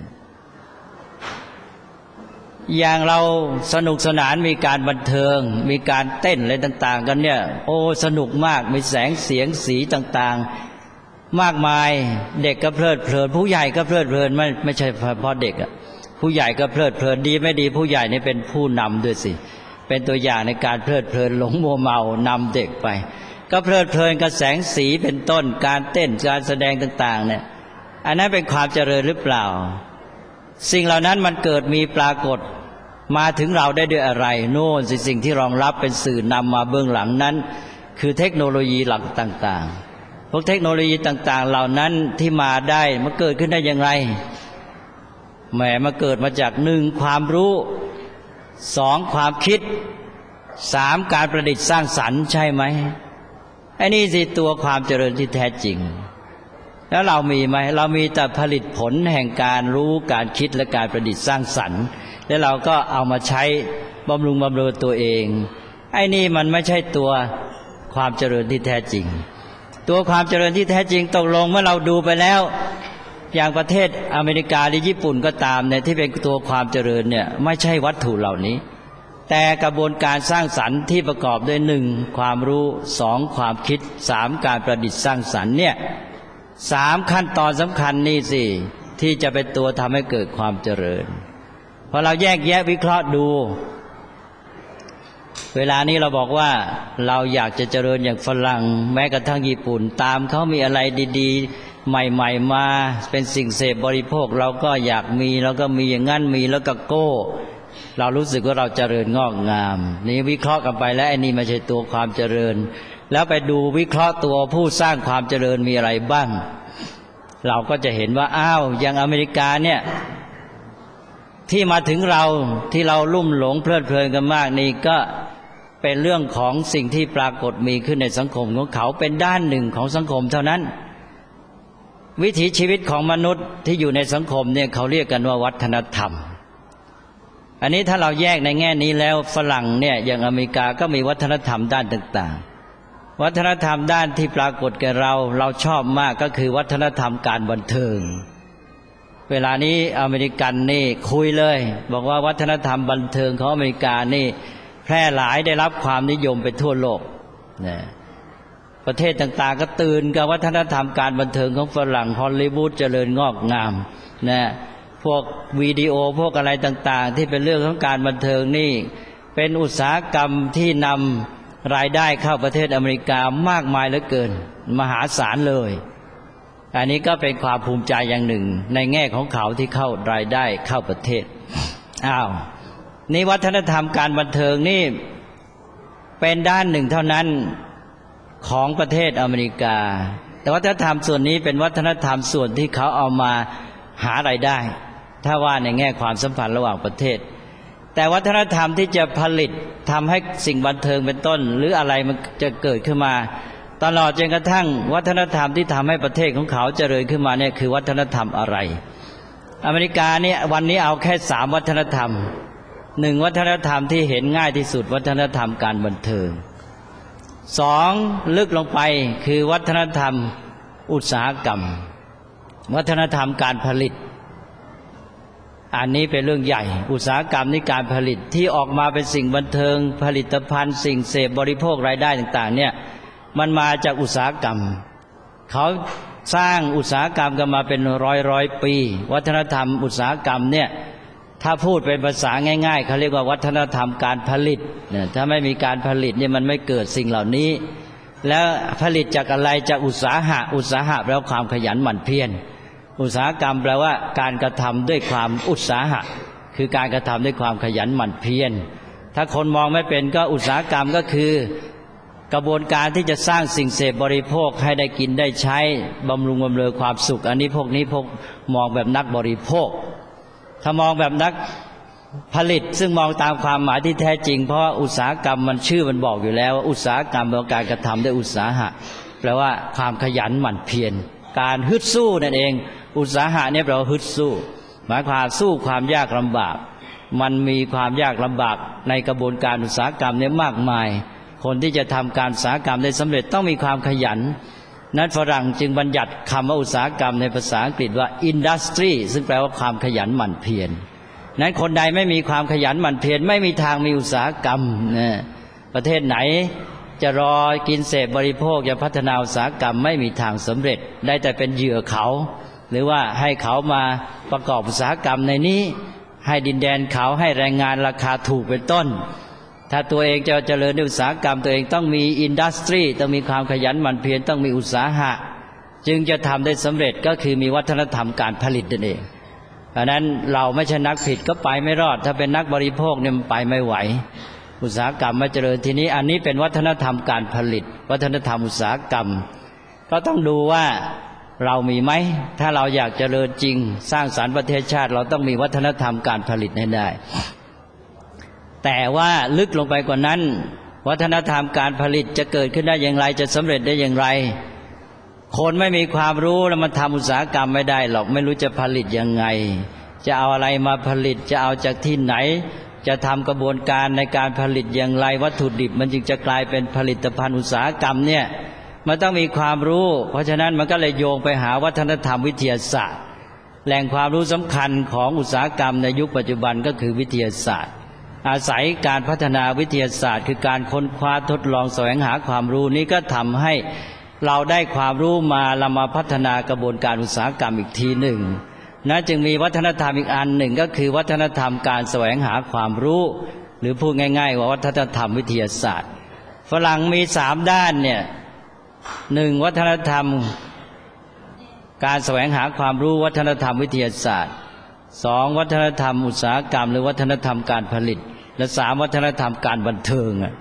อย่างเราสนุกสนานมีการบันเทิงมีการเต้นอะไรต่างๆกันเนี่ยสนุกมากมีแสงเสียงสีต่างๆมากมายเด็กก็เพลิดเพลินผู้ใหญ่ก็เพลิดเพลินไม่ใช่เฉพาะเด็กผู้ใหญ่ก็เพลิดเพลินดีไม่ดีผู้ใหญ่นี่เป็นผู้นำด้วยสิเป็นตัวอย่างในการเพลิดเพลินหลงมัวเมานำเด็กไปก็เพลิดเพลินกับแสงสีเป็นต้นการเต้นการแสดงต่างๆเนี่ยอันนั้นเป็นความเจริญหรือเปล่าสิ่งเหล่านั้นมันเกิดมีปรากฏมาถึงเราได้ด้วยอะไรโน่นสิ่งที่รองรับเป็นสื่อนำมาเบื้องหลังนั้นคือเทคโนโลยีหลักต่างๆพวกเทคโนโลยีต่างๆเหล่านั้นที่มาได้มันเกิดขึ้นได้อย่างไรแหมมาเกิดมาจาก1ความรู้2ความคิด3การประดิษฐ์สร้างสรรค์ใช่ไหมไอ้นี่สิตัวความเจริญที่แท้จริงแล้วเรามีไหมเรามีแต่ผลิตผลแห่งการรู้การคิดและการประดิษฐ์สร้างสรรค์แล้วเราก็เอามาใช้บำรุงบำเรอตัวเองไอ้นี่มันไม่ใช่ตัวความเจริญที่แท้จริงตัวความเจริญที่แท้จริงตกลงเมื่อเราดูไปแล้วอย่างประเทศอเมริกาหรือญี่ปุ่นก็ตามเนี่ยที่เป็นตัวความเจริญเนี่ยไม่ใช่วัตถุเหล่านี้แต่กระบวนการสร้างสรรค์ที่ประกอบด้วย1ความรู้2ความคิด3การประดิษฐ์สร้างสรรค์เนี่ย3ขั้นตอนสำคัญนี่สิที่จะเป็นตัวทำให้เกิดความเจริญพอเราแยกแยะวิเคราะห์ดูเวลานี้เราบอกว่าเราอยากจะเจริญอย่างฝรั่งแม้กระทั่งญี่ปุ่นตามเขามีอะไรดีๆใหม่ๆมาเป็นสิ่งเสพบริโภคเราก็อยากมีแล้วก็มีอย่างนั้นมีแล้วก็โก้เรารู้สึกว่าเราเจริญงอกงามนี่วิเคราะห์กันไปแล้วไอ้นี่ไม่ใช่ตัวความเจริญแล้วไปดูวิเคราะห์ตัวผู้สร้างความเจริญมีอะไรบ้างเราก็จะเห็นว่าอ้าวอย่างอเมริกาเนี่ยที่มาถึงเราที่เราลุ่มหลงเพลิดเพลินกันมากนี่ก็เป็นเรื่องของสิ่งที่ปรากฏมีขึ้นในสังคมของเขาเป็นด้านหนึ่งของสังคมเท่านั้นวิถีชีวิตของมนุษย์ที่อยู่ในสังคมเนี่ยเขาเรียกกันว่าวัฒนธรรมอันนี้ถ้าเราแยกในแง่นี้แล้วฝรั่งเนี่ยอย่างอเมริกาก็มีวัฒนธรรมด้านต่างๆวัฒนธรรมด้านที่ปรากฏแก่เราชอบมากก็คือวัฒนธรรมการบันเทิงเวลานี้อเมริกันนี่คุยเลยบอกว่าวัฒนธรรมบันเทิงของอเมริกานี่แพร่หลายได้รับความนิยมไปทั่วโลกนะประเทศต่างๆก็ตื่นกับวัฒนธรรมการบันเทิงของฝรั่งฮอลลีวูดเจริญงอกงามนะพวกวิดีโอพวกอะไรต่างๆที่เป็นเรื่องของการบันเทิงนี่เป็นอุตสาหกรรมที่นำรายได้เข้าประเทศอเมริกามากมายเหลือเกินมหาศาลเลยอันนี้ก็เป็นความภูมิใจอย่างหนึ่งในแง่ของเขาที่เข้ารายได้เข้าประเทศนี่วัฒนธรรมการบันเทิงนี่เป็นด้านหนึ่งเท่านั้นของประเทศอเมริกาแต่วัฒนธรรมส่วนนี้เป็นวัฒนธรรมส่วนที่เขาเอามาหารายได้ถ้าว่าในแง่ความสัมพันธ์ระหว่างประเทศแต่วัฒนธรรมที่จะผลิตทำให้สิ่งบันเทิงเป็นต้นหรืออะไรมันจะเกิดขึ้นมาตลอดจนกระทั่งวัฒนธรรมที่ทำให้ประเทศของเขาเจริญขึ้นมาเนี่ยคือวัฒนธรรมอะไรอเมริกาเนี่ยวันนี้เอาแค่3วัฒนธรรม1วัฒนธรรมที่เห็นง่ายที่สุดวัฒนธรรมการบันเทิง2ลึกลงไปคือวัฒนธรรมอุตสาหกรรมวัฒนธรรมการผลิตอันนี้เป็นเรื่องใหญ่อุตสาหกรรมในการผลิตที่ออกมาเป็นสิ่งบันเทิงผลิตภัณฑ์สิ่งเสพบริโภครายได้ต่างๆเนี่ยมันมาจากอุตสาหกรรมเขาสร้างอุตสาหกรรมกันมาเป็นร้อยปีวัฒนธรรมอุตสาหกรรมเนี่ยถ้าพูดเป็นภาษาง่ายๆเขาเรียกว่าวัฒนธรรมการผลิตเนี่ยถ้าไม่มีการผลิตเนี่ยมันไม่เกิดสิ่งเหล่านี้แล้วผลิตจากอะไรจากอุตสาหะแปลว่าความขยันหมั่นเพียรอุตสาหกรรมแปลว่าการกระทำด้วยความอุตสาหะคือการกระทำด้วยความขยันหมั่นเพียรถ้าคนมองไม่เป็นก็อุตสาหกรรมก็คือกระบวนการที่จะสร้างสิ่งเสพบริโภคให้ได้กินได้ใช้บำรุงบำเรอความสุขอันนี้พวกมองแบบนักบริโภคถ้ามองแบบนักผลิตซึ่งมองตามความหมายที่แท้จริงเพราะอุตสาหกรรมมันชื่อมันบอกอยู่แล้วว่าอุตสาหกรรมเป็นการกระทำด้วยอุตสาหะแปลว่าความขยันหมั่นเพียรการฮึดสู้นั่นเองอุตสาหะเนี่ยแปลว่าฮึดสู้หมายความสู้ความยากลำบากมันมีความยากลำบากในกระบวนการอุตสาหกรรมเนี่ยมากมายคนที่จะทำการอุตสาหกรรมได้สำเร็จต้องมีความขยันนั้นฝรั่งจึงบัญญัติคำว่าอุตสาหกรรมในภาษาอังกฤษว่า industry ซึ่งแปลว่าความขยันหมั่นเพียรนั้นคนใดไม่มีความขยันหมั่นเพียรไม่มีทางมีอุตสาหกรรมนะประเทศไหนจะรอกินเสพบริโภคจะพัฒนาอุตสาหกรรมไม่มีทางสำเร็จได้แต่เป็นเหยื่อเขาหรือว่าให้เขามาประกอบอุตสาหกรรมในนี้ให้ดินแดนเขาให้แรงงานราคาถูกเป็นต้นถ้าตัวเองจะเจริญในอุตสาหกรรมตัวเองต้องมีอินดัสทรีต้องมีความขยันหมั่นเพียรต้องมีอุตสาหะจึงจะทำได้สำเร็จก็คือมีวัฒนธรรมการผลิตนั่นเองเพราะนั้นเราไม่ใช่นักผลิตก็ไปไม่รอดถ้าเป็นนักบริโภคเนี่ยมันไปไม่ไหวอุตสาหกรรมมาเจริญทีนี้อันนี้เป็นวัฒนธรรมการผลิตวัฒนธรรมอุตสาหกรรมก็ต้องดูว่าเรามีไหมถ้าเราอยากเจริญจริงสร้างสรรค์ประเทศชาติเราต้องมีวัฒนธรรมการผลิตให้ได้แต่ว่าลึกลงไปกว่านั้นวัฒนธรรมการผลิตจะเกิดขึ้นได้อย่างไรจะสำเร็จได้อย่างไรคนไม่มีความรู้แล้วมันทำอุตสาหกรรมไม่ได้หรอกไม่รู้จะผลิตยังไงจะเอาอะไรมาผลิตจะเอาจากที่ไหนจะทำกระบวนการในการผลิตอย่างไรวัตถุดิบมันจึงจะกลายเป็นผลิตภัณฑ์อุตสาหกรรมเนี่ยมันต้องมีความรู้เพราะฉะนั้นมันก็เลยโยงไปหาวัฒนธรรมวิทยาศาสตร์แหล่งความรู้สำคัญของอุตสาหกรรมในยุคปัจจุบันก็คือวิทยาศาสตร์อาศัยการพัฒนาวิทยาศาสตร์คือการค้นคว้าทดลองแสวงหาความรู้นี้ก็ทำให้เราได้ความรู้มาเรามาพัฒนากระบวนการอุตสาหกรรมอีกทีหนึ่งนะจึงมีวัฒนธรรมอีกอันหนึ่งก็คือวัฒนธรรมการแสวงหาความรู้หรือพูดง่ายๆว่าวัฒนธรรมวิทยาศาสตร์ฝรั่งมี3ด้านเนี่ย1วัฒนธรรมการแสวงหาความรู้วัฒนธรรมวิทยาศาสตร์2วัฒนธรรมอุตสาหกรรมหรือวัฒนธรรมการผลิตและ3วัฒนธรรมการบันเทิง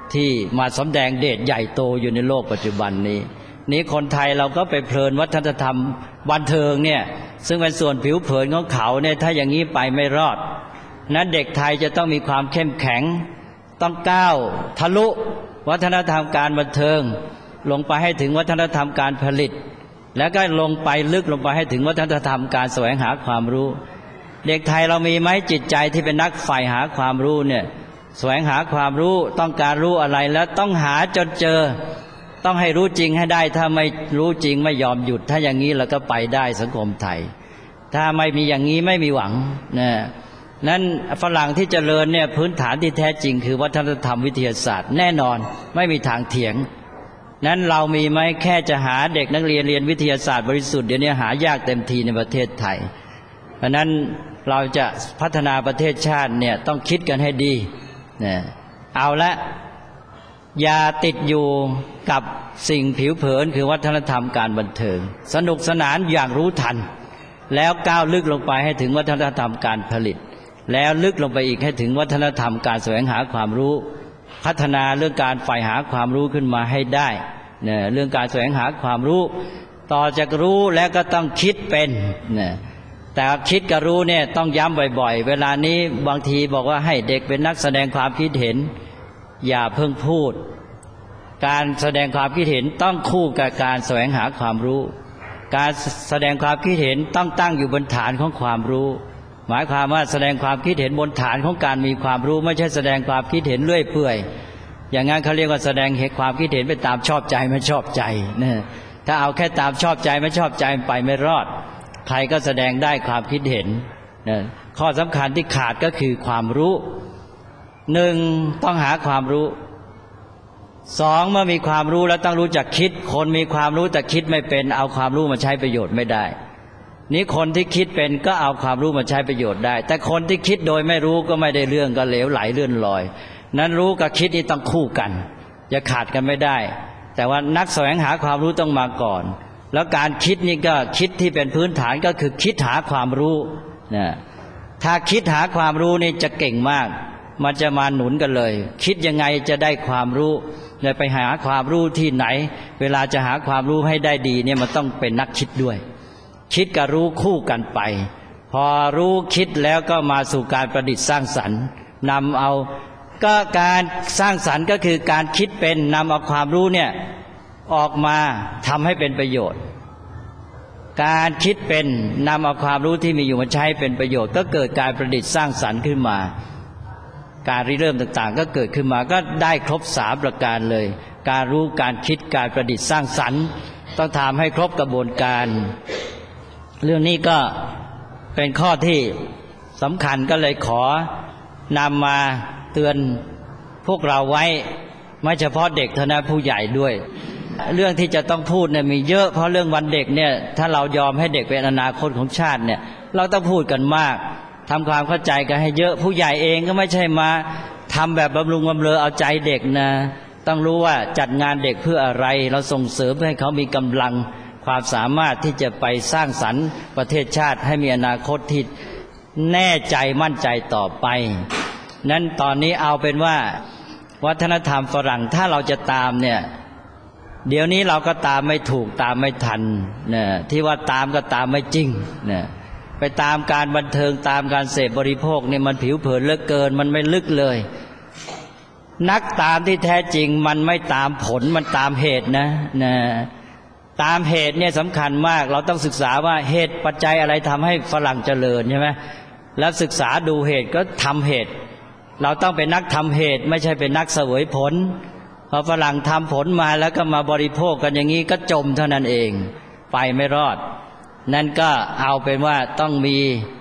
ที่มาสำแดงเดชใหญ่โตอยู่ในโลกปัจจุบันนี้คนไทยเราก็ไปเพลินวัฒนธรรมบันเทิงเนี่ยซึ่งเป็นส่วนผิวเผินของเขาเนี่ยถ้าอย่างนี้ไปไม่รอดนั้นเด็กไทยจะต้องมีความเข้มแข็งต้องก้าวทะลุวัฒนธรรมการบันเทิงลงไปให้ถึงวัฒนธรรมการผลิตแล้วก็ลงไปลึกลงไปให้ถึงวัฒนธรรมการแสวงหาความรู้เด็กไทยเรามีไหมจิตใจที่เป็นนักใฝ่หาความรู้เนี่ยแสวงหาความรู้ต้องการรู้อะไรแล้วต้องหาจนเจอต้องให้รู้จริงให้ได้ถ้าไม่รู้จริงไม่ยอมหยุดถ้าอย่างนี้เราก็ไปได้สังคมไทยถ้าไม่มีอย่างนี้ไม่มีหวังนะนั้นฝรั่งที่เจริญเนี่ยพื้นฐานที่แท้จริงคือวัฒนธรรมวิทยาศาสตร์แน่นอนไม่มีทางเถียงนั้นเรามีไหมแค่จะหาเด็กนักเรียนเรียนวิทยาศาสตร์บริสุทธิ์เดี๋ยวนี้หายากเต็มทีในประเทศไทยเพราะนั้นเราจะพัฒนาประเทศชาติเนี่ยต้องคิดกันให้ดีนะเอาละอย่าติดอยู่กับสิ่งผิวเผินคือวัฒนธรรมการบันเทิงสนุกสนานอย่างรู้ทันแล้วก้าวลึกลงไปให้ถึงวัฒนธรรมการผลิตแล้วลึกลงไปอีกให้ถึงวัฒนธรรมการแสวงหาความรู้พัฒนาเรื่องการใฝ่หาความรู้ขึ้นมาให้ได้เนี่ยเรื่องการแสวงหาความรู้ต่อจากรู้แล้วก็ต้องคิดเป็นเนี่ยแต่คิดกับรู้เนี่ยต้องย้ำบ่อยๆเวลานี้บางทีบอกว่าให้เด็กเป็นนักแสดงความคิดเห็นอย่าเพิ่งพูดการแสดงความคิดเห็นต้องคู่กับการแสวงหาความรู้การแสดงความคิดเห็นต้องตั้งอยู่บนฐานของความรู้หมายความว่าแสดงความคิดเห็นบนฐานของการมีความรู้ไม่ใช่แสดงความคิดเห็นเลื่อยเปื่อยอย่างนั้นเขาเรียกว่าแสดงความคิดเห็นไปตามชอบใจไม่ชอบใจนะถ้าเอาแค่ตามชอบใจไม่ชอบใจไปไม่รอดใครก็แสดงได้ความคิดเห็นนะข้อสำคัญที่ขาดก็คือความรู้หนึ่งต้องหาความรู้สองเมื่อมีความรู้แล้วต้องรู้จักคิดคนมีความรู้แต่คิดไม่เป็นเอาความรู้มาใช้ประโยชน์ไม่ได้นี้คนที่คิดเป็นก็เอาความรู้มาใช้ประโยชน์ได้แต่คนที่คิดโดยไม่รู้ก็ไม่ได้เรื่องก็เหลวไหลเลื่อนลอยนั้นรู้กับคิดนี่ต้องคู่กันอย่าขาดกันไม่ได้แต่ว่านักแสวงหาความรู้ต้องมาก่อนแล้วการคิดนี่ก็คิดที่เป็นพื้นฐานก็คือคิดหาความรู้นะถ้าคิดหาความรู้นี่จะเก่งมากมันจะมาหนุนกันเลยคิดยังไงจะได้ความรู้จะไปหาความรู้ที่ไหนเวลาจะหาความรู้ให้ได้ดีเนี่ยมันต้องเป็นนักคิดด้วยคิดกับรู้คู่กันไปพอรู้คิดแล้วก็มาสู่การประดิษฐ์สร้างสรรค์นำเอาก็การสร้างสรรค์ก็คือการคิดเป็นนำเอาความรู้เนี่ยออกมาทำให้เป็นประโยชน์การคิดเป็นนำเอาความรู้ที่มีอยู่มาใช้เป็นประโยชน์ก็เกิดการประดิษฐ์สร้างสรรค์ขึ้นมาการริเริ่มต่างๆก็เกิดขึ้นมาก็ได้ครบ3ประการเลยการรู้การคิดการประดิษฐ์สร้างสรรค์ต้องทำให้ครบกระบวนการเรื่องนี้ก็เป็นข้อที่สำคัญก็เลยขอนำมาเตือนพวกเราไว้ไม่เฉพาะเด็กเท่านั้นผู้ใหญ่ด้วยเรื่องที่จะต้องพูดเนี่ยมีเยอะเพราะเรื่องวันเด็กเนี่ยถ้าเรายอมให้เด็กเป็นอนาคตของชาติเนี่ยเราต้องพูดกันมากทำความเข้าใจกันให้เยอะผู้ใหญ่เองก็ไม่ใช่มาทำแบบบำรุงบำเรอเอาใจเด็กนะต้องรู้ว่าจัดงานเด็กเพื่ออะไรเราส่งเสริมให้เขามีกำลังความสามารถที่จะไปสร้างสรรค์ประเทศชาติให้มีอนาคตที่แน่ใจมั่นใจต่อไปนั้นตอนนี้เอาเป็นว่าวัฒนธรรมฝรั่งถ้าเราจะตามเนี่ยเดี๋ยวนี้เราก็ตามไม่ถูกตามไม่ทันนะที่ว่าตามก็ตามไม่จริงนะไปตามการบันเทิงตามการเสพบริโภคเนี่ยมันผิวเผินเหลือเกินมันไม่ลึกเลยนักตามที่แท้จริงมันไม่ตามผลมันตามเหตุนะตามเหตุเนี่ยสำคัญมากเราต้องศึกษาว่าเหตุปัจจัยอะไรทำให้ฝรั่งเจริญใช่ไหมแล้วศึกษาดูเหตุก็ทำเหตุเราต้องเป็นนักทำเหตุไม่ใช่เป็นนักเสวยผลพอฝรั่งทำผลมาแล้วก็มาบริโภคกันอย่างนี้ก็จมเท่านั้นเองไปไม่รอดนั่นก็เอาเป็นว่าต้องมี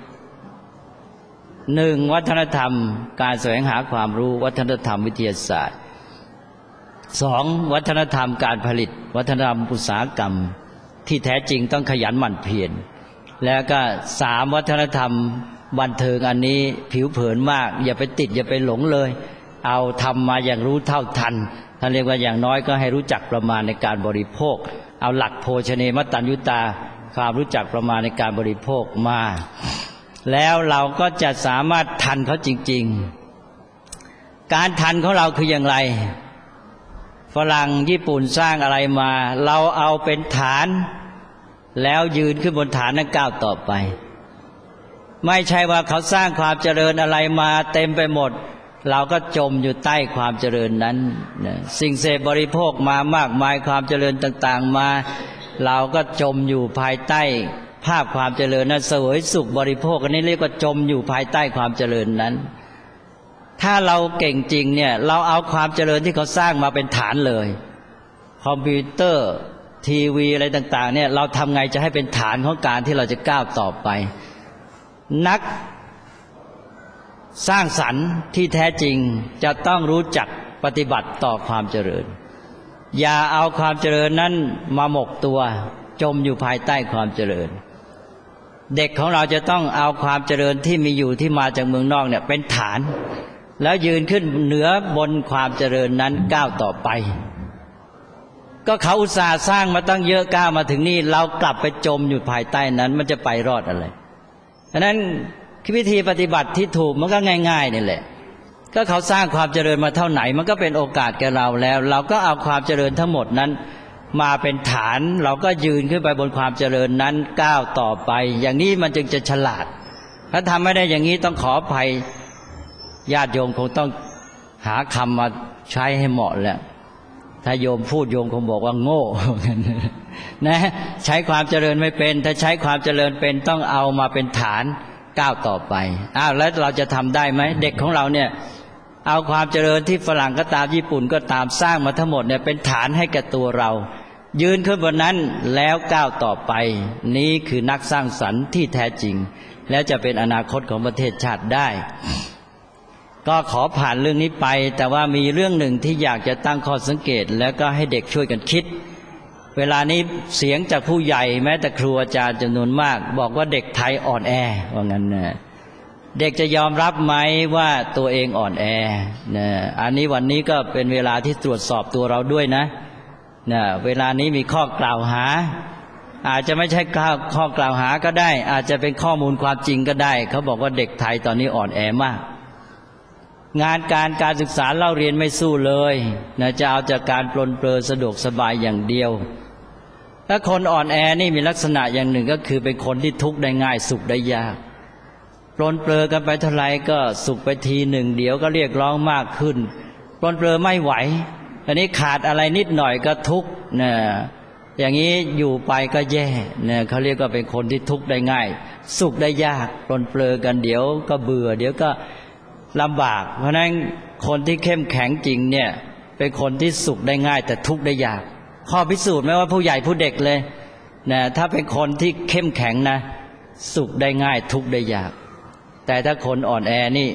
1วัฒนธรรมการแสวงหาความรู้วัฒนธรรมวิทยาศาสตร์2วัฒนธรรมการผลิตวัฒนธรรมอุตสาหกรรมที่แท้จริงต้องขยันหมั่นเพียรแล้วก็3วัฒนธรรมบันเทิงอันนี้ผิวเผินมากอย่าไปติดอย่าไปหลงเลยเอาทำมาอย่างรู้เท่าทันท่านเรียกว่าอย่างน้อยก็ให้รู้จักประมาณในการบริโภคเอาหลักโภชเนมัตตัญญูตาความรู้จักประมาณในการบริโภคมาแล้วเราก็จะสามารถทันเขาจริงๆการทันของเราคืออย่างไรรั่งญี่ปุ่นสร้างอะไรมาเราเอาเป็นฐานแล้วยืนขึ้นบนฐานนั้นก้าวต่อไปไม่ใช่ว่าเขาสร้างความเจริญอะไรมาเต็มไปหมดเราก็จมอยู่ใต้ความเจริญนั้นสิ่งเสพบริโภคมามากมายความเจริญต่างๆมาเราก็จมอยู่ภายใต้ภาพความเจริญนั้นเสวยสุขบริโภคอันนี้เรียกว่าจมอยู่ภายใต้ความเจริญนั้นถ้าเราเก่งจริงเนี่ยเราเอาความเจริญที่เขาสร้างมาเป็นฐานเลยคอมพิวเตอร์ทีวีอะไรต่างๆเนี่ยเราทำไงจะให้เป็นฐานของการที่เราจะก้าวต่อไปนักสร้างสรรค์ที่แท้จริงจะต้องรู้จักปฏิบัติต่อความเจริญอย่าเอาความเจริญนั้นมาหมกตัวจมอยู่ภายใต้ความเจริญเด็กของเราจะต้องเอาความเจริญที่มีอยู่ที่มาจากเมืองนอกเนี่ยเป็นฐานแล้วยืนขึ้นเหนือบนความเจริญนั้นก้าวต่อไปก็เขาอุตส่าห์สร้างมาตั้งเยอะก้าวมาถึงนี่เรากลับไปจมอยู่ภายใต้นั้นมันจะไปรอดอะไรดังนั้นวิธีปฏิบัติที่ถูกมันก็ง่ายๆนี่แหละก็เขาสร้างความเจริญมาเท่าไหนมันก็เป็นโอกาสแก่เราแล้วเราก็เอาความเจริญทั้งหมดนั้นมาเป็นฐานเราก็ยืนขึ้นไปบนความเจริญนั้นก้าวต่อไปอย่างนี้มันจึงจะฉลาดถ้าทำไม่ได้อย่างนี้ต้องขออภัยญาติโยมคงต้องหาคำมาใช้ให้เหมาะแหละถ้าโยมพูดโยมคงบอกว่าโง่นะใช้ความเจริญไม่เป็นถ้าใช้ความเจริญเป็นต้องเอามาเป็นฐานก้าวต่อไปแล้วเราจะทำได้ไหมเด็กของเราเนี่ยเอาความเจริญที่ฝรั่งก็ตามญี่ปุ่นก็ตามสร้างมาทั้งหมดเนี่ยเป็นฐานให้แก่ตัวเรายืนขึ้นบนนั้นแล้วก้าวต่อไปนี้คือนักสร้างสรรค์ที่แท้จริงและจะเป็นอนาคตของประเทศชาติได้ก็ขอผ่านเรื่องนี้ไปแต่ว่ามีเรื่องหนึ่งที่อยากจะตั้งข้อสังเกตแล้วก็ให้เด็กช่วยกันคิดเวลานี้เสียงจากผู้ใหญ่แม้แต่ครูอาจารย์จำนวนมากบอกว่าเด็กไทยอ่อนแอว่างั้นนะเด็กจะยอมรับไหมว่าตัวเองอ่อนแอนะอันนี้วันนี้ก็เป็นเวลาที่ตรวจสอบตัวเราด้วยนะเวลานี้มีข้อกล่าวหาอาจจะไม่ใช่ข้อกล่าวหาก็ได้อาจจะเป็นข้อมูลความจริงก็ได้เขาบอกว่าเด็กไทยตอนนี้อ่อนแอมากงานการศึกษาเล่าเรียนไม่สู้เลยนะจะเอาจากการปลนเปลือสะดวกสบายอย่างเดียวถ้าคนอ่อนแอนี่มีลักษณะอย่างหนึ่งก็คือเป็นคนที่ทุกข์ได้ง่ายสุขได้ยากปลนเปลือกันไปเท่าไรก็สุขไปทีหนึ่งเดี๋ยวก็เรียกร้องมากขึ้นปลนเปลือไม่ไหวอันนี้ขาดอะไรนิดหน่อยก็ทุกข์นะอย่างนี้อยู่ไปก็แย่นะเขาเรียกว่าเป็นคนที่ทุกข์ได้ง่ายสุขได้ยากปลนเปลือกันเดี๋ยวก็เบื่อเดี๋ยวก็ลำบากเพราะนั้นคนที่เข้มแข็งจริงเนี่ยเป็นคนที่สุขได้ง่ายแต่ทุกข์ได้ยากข้อพิสูจน์ไม่ว่าผู้ใหญ่ผู้เด็กเลยนะถ้าเป็นคนที่เข้มแข็งนะสุขได้ง่ายทุกข์ได้ยากแต่ถ้าคนอ่อนแอนี่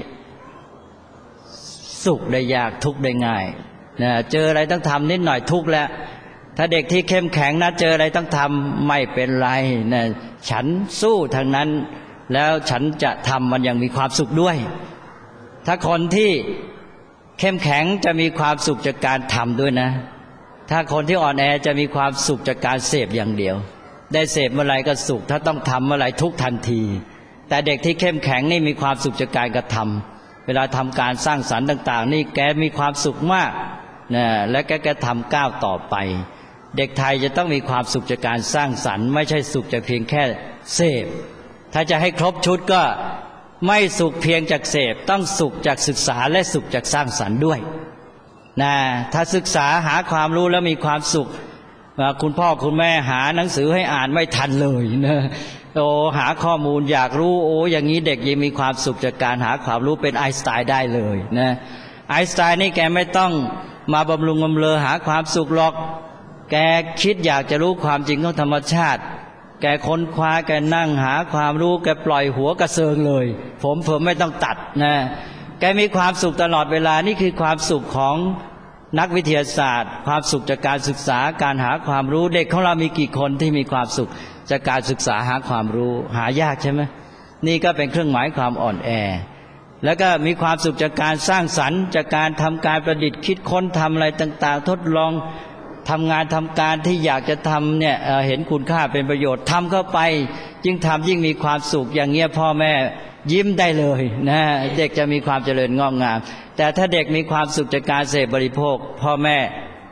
สุขได้ยากทุกข์ได้ง่ายนะเจออะไรต้องทำนิดหน่อยทุกข์แล้วถ้าเด็กที่เข้มแข็งนะเจออะไรต้องทำไม่เป็นไรนะฉันสู้ทางนั้นแล้วฉันจะทำมันยังมีความสุขด้วยถ้าคนที่เข้มแข็งจะมีความสุขจากการทำด้วยนะถ้าคนที่อ่อนแอจะมีความสุขจากการเสพอย่างเดียวได้เสพเมื่อไรก็สุขถ้าต้องทำเมื่อไรทุกทันทีแต่เด็กที่เข้มแข็งนี่มีความสุขจากการกระทำเวลาทำการสร้างสรรค์ต่างๆนี่แกมีความสุขมากนะและแกทำก้าวต่อไปเด็กไทยจะต้องมีความสุขจากการสร้างสรรค์ไม่ใช่สุขจากเพียงแค่เสพถ้าจะให้ครบชุดก็ไม่สุขเพียงจากเสพต้องสุขจากศึกษาและสุขจากสร้างสรรค์ด้วยนะถ้าศึกษาหาความรู้แล้วมีความสุขคุณพ่อคุณแม่หาหนังสือให้อ่านไม่ทันเลยนะหาข้อมูลอยากรู้อย่างนี้เด็กยังมีความสุขจากการหาความรู้เป็นไอน์สไตน์ได้เลยนะไอน์สไตน์นี่แกไม่ต้องมาบำรุงบำเรอหาความสุขหรอกแกคิดอยากจะรู้ความจริงของธรรมชาติแกค้นคว้าแกนั่งหาความรู้แกปล่อยหัวกระเซิงเลยผมไม่ต้องตัดนะแกมีความสุขตลอดเวลานี่คือความสุขของนักวิทยาศาสตร์ความสุขจากการศึกษาการหาความรู้เด็กของเรามีกี่คนที่มีความสุขจากการศึกษาหาความรู้หายากใช่ไหมนี่ก็เป็นเครื่องหมายความอ่อนแอแล้วก็มีความสุขจากการสร้างสรรค์จากการทำการประดิษฐ์คิดค้นทำอะไรต่างๆทดลองทำงานทำการที่อยากจะทำเนี่ยเห็นคุณค่าเป็นประโยชน์ทำเข้าไปยิ่งทำยิ่งมีความสุขอย่างเงี้ยพ่อแม่ยิ้มได้เลยนะเด็กจะมีความเจริญงอกงามแต่ถ้าเด็กมีความสุขจากการเสพบริโภคพ่อแม่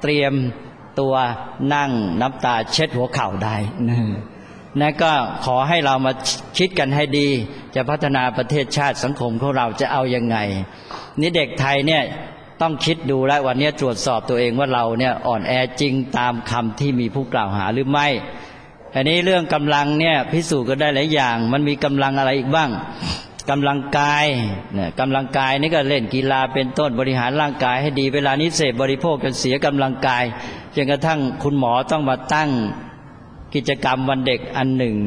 เตรียมตัวนั่งน้ำตาเช็ดหัวเข่าได้นั่นก็ขอให้เรามาคิดกันให้ดีจะพัฒนาประเทศชาติสังคมของเราจะเอายังไงนี่เด็กไทยเนี่ยต้องคิดดูแล้ววันนี้ตรวจสอบตัวเองว่าเราเนี่ยอ่อนแอจริงตามคำที่มีผู้กล่าวหาหรือไม่อันนี้เรื่องกำลังเนี่ยพิสูจน์กันได้หลายอย่างมันมีกำลังอะไรอีกบ้างกำลังกายเนี่ยกำลังกายนี่ก็เล่นกีฬาเป็นต้นบริหารร่างกายให้ดีเวลานี้เสพบริโภคจนเสียกำลังกายจนกระทั่งคุณหมอต้องมาตั้งกิจกรรมวันเด็กอันหนึ่ง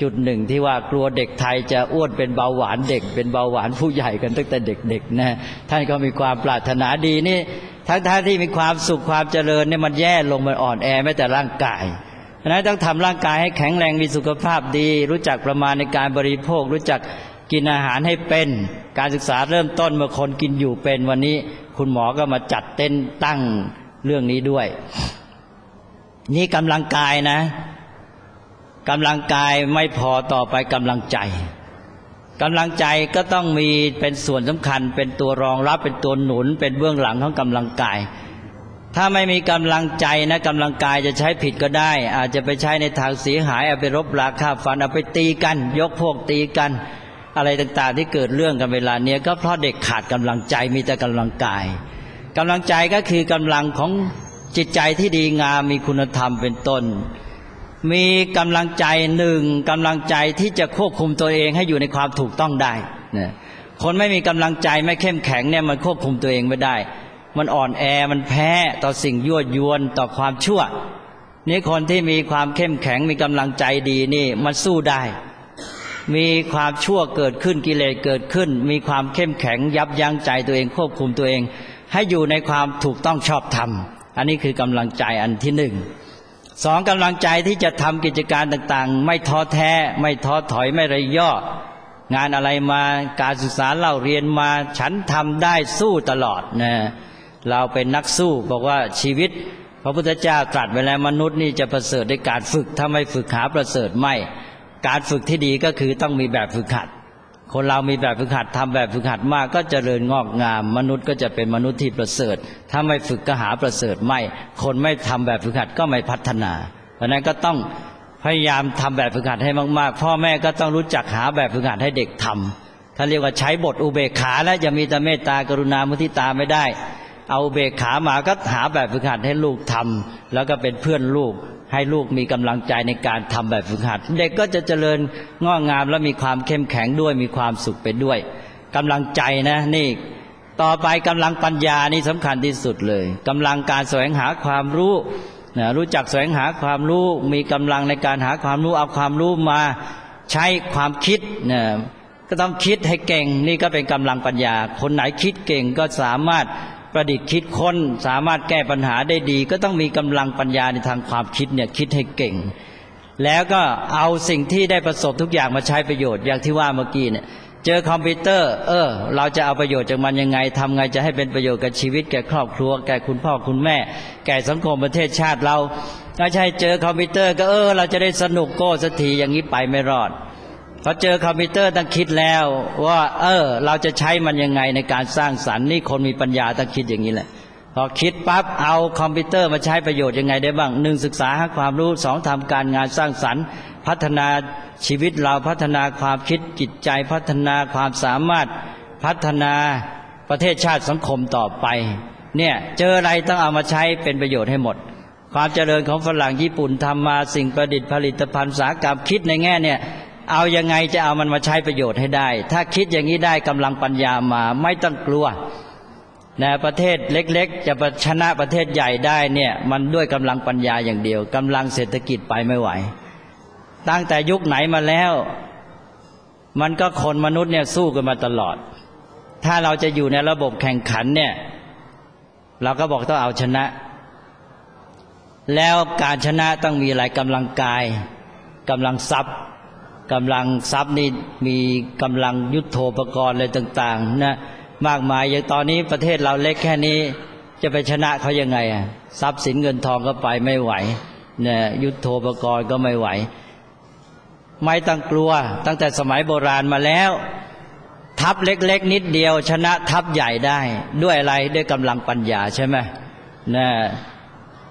1ที่ว่ากลัวเด็กไทยจะอ้วนเป็นเบาหวานเด็กเป็นเบาหวานผู้ใหญ่กันตั้งแต่เด็กๆนะท่านก็มีความปรารถนาดีนี่ทั้งที่มีความสุขความเจริญเนี่ยมันแย่ลงมันอ่อนแอแม้แต่ร่างกายฉะนั้นต้องทำร่างกายให้แข็งแรงมีสุขภาพดีรู้จักประมาณในการบริโภครู้จักกินอาหารให้เป็นการศึกษาเริ่มต้นเมื่อคนกินอยู่เป็นวันนี้คุณหมอก็มาจัดเต้นตั้งเรื่องนี้ด้วยนี่กำลังกายนะกำลังกายไม่พอต่อไปกำลังใจกำลังใจก็ต้องมีเป็นส่วนสำคัญเป็นตัวรองรับเป็นตัวหนุนเป็นเบื้องหลังของกำลังกายถ้าไม่มีกำลังใจนะกำลังกายจะใช้ผิดก็ได้อาจจะไปใช้ในทางเสียหายเอาไปรบราฆ่าฟันเอาไปตีกันยกพวกตีกันอะไรต่างๆที่เกิดเรื่องกันเวลาเนี้ยก็เพราะเด็กขาดกำลังใจมีแต่กำลังกายกำลังใจก็คือกำลังของจิตใจที่ดีงามมีคุณธรรมเป็นต้นมีกำลังใจหนึ่งกำลังใจที่จะควบคุมตัวเองให้อยู่ในความถูกต้องได้นะคนไม่มีกำลังใจไม่เข้มแข็งเนี่ยมันควบคุมตัวเองไม่ได้มันอ่อนแอมันแพ้ต่อสิ่งยั่วยวนต่อความชั่วนี่คนที่มีความเข้มแข็งมีกำลังใจดีนี่มันสู้ได้มีความชั่วเกิดขึ้นกิเลสเกิดขึ้นมีความเข้มแข็งยับยั้งใจตัวเองควบคุมตัวเองให้อยู่ในความถูกต้องชอบธรรมอันนี้คือกำลังใจอันที่1 2กำลังใจที่จะทำกิจการต่างๆไม่ท้อแท้ไม่ท้อถอยไม่ระย่องานอะไรมาการศึกษาเล่าเรียนมาฉันทำได้สู้ตลอดนะเราเป็นนักสู้บอกว่าชีวิตพระพุทธเจ้าตรัสไว้แล้วมนุษย์นี่จะประเสริฐด้วยการฝึกถ้าไม่ฝึกหาประเสริฐไม่การฝึกที่ดีก็คือต้องมีแบบฝึกหัดคนเรามีแบบฝึกหัดทำแบบฝึกหัดมากก็เจริญงอกงามมนุษย์ก็จะเป็นมนุษย์ที่ประเสริฐถ้าไม่ฝึกก็หาประเสริฐไม่คนไม่ทำแบบฝึกหัดก็ไม่พัฒนาเพราะนั้นก็ต้องพยายามทำแบบฝึกหัดให้มากๆพ่อแม่ก็ต้องรู้จักหาแบบฝึกหัดให้เด็กทำถ้าเรียกว่าใช้บทอุเบกขาแล้วจะมีแต่เมตตากรุณามุทิตาไม่ได้เอาอุเบกขามาก็หาแบบฝึกหัดให้ลูกทำแล้วก็เป็นเพื่อนลูกให้ลูกมีกำลังใจในการทำแบบฝึกหัดเด็กก็จะเจริญงอกงามและมีความเข้มแข็งด้วยมีความสุขไปด้วยกำลังใจนะนี่ต่อไปกำลังปัญญานี่สำคัญที่สุดเลยกำลังการแสวงหาความรู้รู้จักแสวงหาความรู้มีกำลังในการหาความรู้เอาความรู้มาใช้ความคิดก็ต้องคิดให้เก่งนี่ก็เป็นกำลังปัญญาคนไหนคิดเก่งก็สามารถประดิษฐ์คิดค้นสามารถแก้ปัญหาได้ดีก็ต้องมีกำลังปัญญาในทางความคิดเนี่ยคิดให้เก่งแล้วก็เอาสิ่งที่ได้ประสบทุกอย่างมาใช้ประโยชน์อย่างที่ว่าเมื่อกี้เนี่ยเจอคอมพิวเตอร์เราจะเอาประโยชน์จากมันยังไงทำไงจะให้เป็นประโยชน์กับชีวิตแก่ครอบครัวแก่คุณพ่อคุณแม่แก่สังคมประเทศชาติเราไม่ใช่เจอคอมพิวเตอร์ก็เราจะได้สนุกโก้สักทีอย่างนี้ไปไม่รอดพอเจอคอมพิวเตอร์ต้องคิดแล้วว่าเราจะใช้มันยังไงในการสร้างสรรค์นี่คนมีปัญญาต้องคิดอย่างนี้แหละพอคิดปั๊บเอาคอมพิวเตอร์มาใช้ประโยชน์ยังไงได้บ้าง1ศึกษาหาความรู้2ทำการงานสร้างสรรค์พัฒนาชีวิตเราพัฒนาความคิดจิตใจพัฒนาความสามารถพัฒนาประเทศชาติสังคมต่อไปเนี่ยเจออะไรต้องเอามาใช้เป็นประโยชน์ให้หมดความเจริญของฝรั่งญี่ปุ่นทำมาสิ่งประดิษฐ์ผลิตภัณฑ์อุตสาหกรรมคิดในแง่เนี่ยเอายังไงจะเอามันมาใช้ประโยชน์ให้ได้ถ้าคิดอย่างนี้ได้กำลังปัญญามาไม่ต้องกลัวนะประเทศเล็กๆจะชนะประเทศใหญ่ได้เนี่ยมันด้วยกำลังปัญญาอย่างเดียวกำลังเศรษฐกิจไปไม่ไหวตั้งแต่ยุคไหนมาแล้วมันก็คนมนุษย์เนี่ยสู้กันมาตลอดถ้าเราจะอยู่ในระบบแข่งขันเนี่ยเราก็บอกต้องเอาชนะแล้วการชนะต้องมีอะไรกำลังกายกำลังทรัพย์กำลังทรัพย์นี่มีกำลังยุทโธปกรณ์อะไรต่างๆนะมากมายอย่างตอนนี้ประเทศเราเล็กแค่นี้จะไปชนะเขายังไงทรัพย์สินเงินทองก็ไปไม่ไหวเนี่ยยุทโธปกรณ์ก็ไม่ไหวไม่ต้องกลัวตั้งแต่สมัยโบราณมาแล้วทัพเล็กๆนิดเดียวชนะทัพใหญ่ได้ด้วยอะไรด้วยกำลังปัญญาใช่ไหมนะ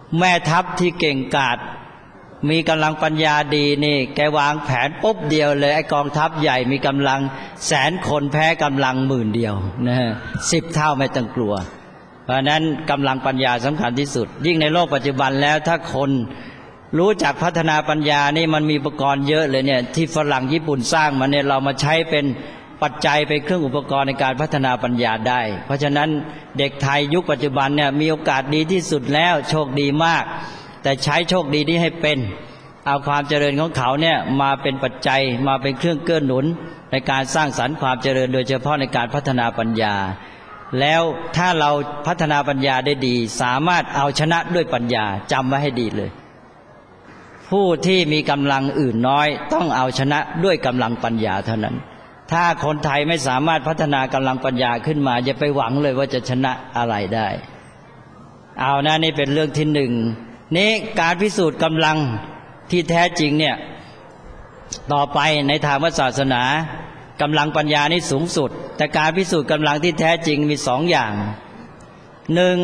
แม่ทัพที่เก่งกาจมีกำลังปัญญาดีนี่แกวางแผนปุ๊บเดียวเลยไอ้กองทัพใหญ่มีกำลัง100,000 คนแพ้กำลัง10,000เดียวนะ10 เท่าไม่ต้องกลัวเพราะนั้นกำลังปัญญาสำคัญที่สุดยิ่งในโลกปัจจุบันแล้วถ้าคนรู้จักพัฒนาปัญญานี่มันมีอุปกรณ์เยอะเลยเนี่ยที่ฝรั่งญี่ปุ่นสร้างมาเนี่ยเรามาใช้เป็นปัจจัยเป็นเครื่องอุปกรณ์ในการพัฒนาปัญญาได้เพราะฉะนั้นเด็กไทยยุคปัจจุบันเนี่ยมีโอกาสดีที่สุดแล้วโชคดีมากแต่ใช้โชคดีนี้ให้เป็นเอาความเจริญของเขาเนี่ยมาเป็นปัจจัยมาเป็นเครื่องเกื้อหนุนในการสร้างสรรค์ความเจริญโดยเฉพาะในการพัฒนาปัญญาแล้วถ้าเราพัฒนาปัญญาได้ดีสามารถเอาชนะด้วยปัญญาจำไว้ให้ดีเลยผู้ที่มีกำลังอื่นน้อยต้องเอาชนะด้วยกำลังปัญญาเท่านั้นถ้าคนไทยไม่สามารถพัฒนากำลังปัญญาขึ้นมาอย่าไปหวังเลยว่าจะชนะอะไรได้เอานะนี่เป็นเรื่องที่หนึ่งนี้การพิสูจน์กำลังที่แท้จริงเนี่ยต่อไปในทางศาสนากำลังปัญญานี่สูงสุดแต่การพิสูจน์กำลังที่แท้จริงมี2 อย่างหนึ่ง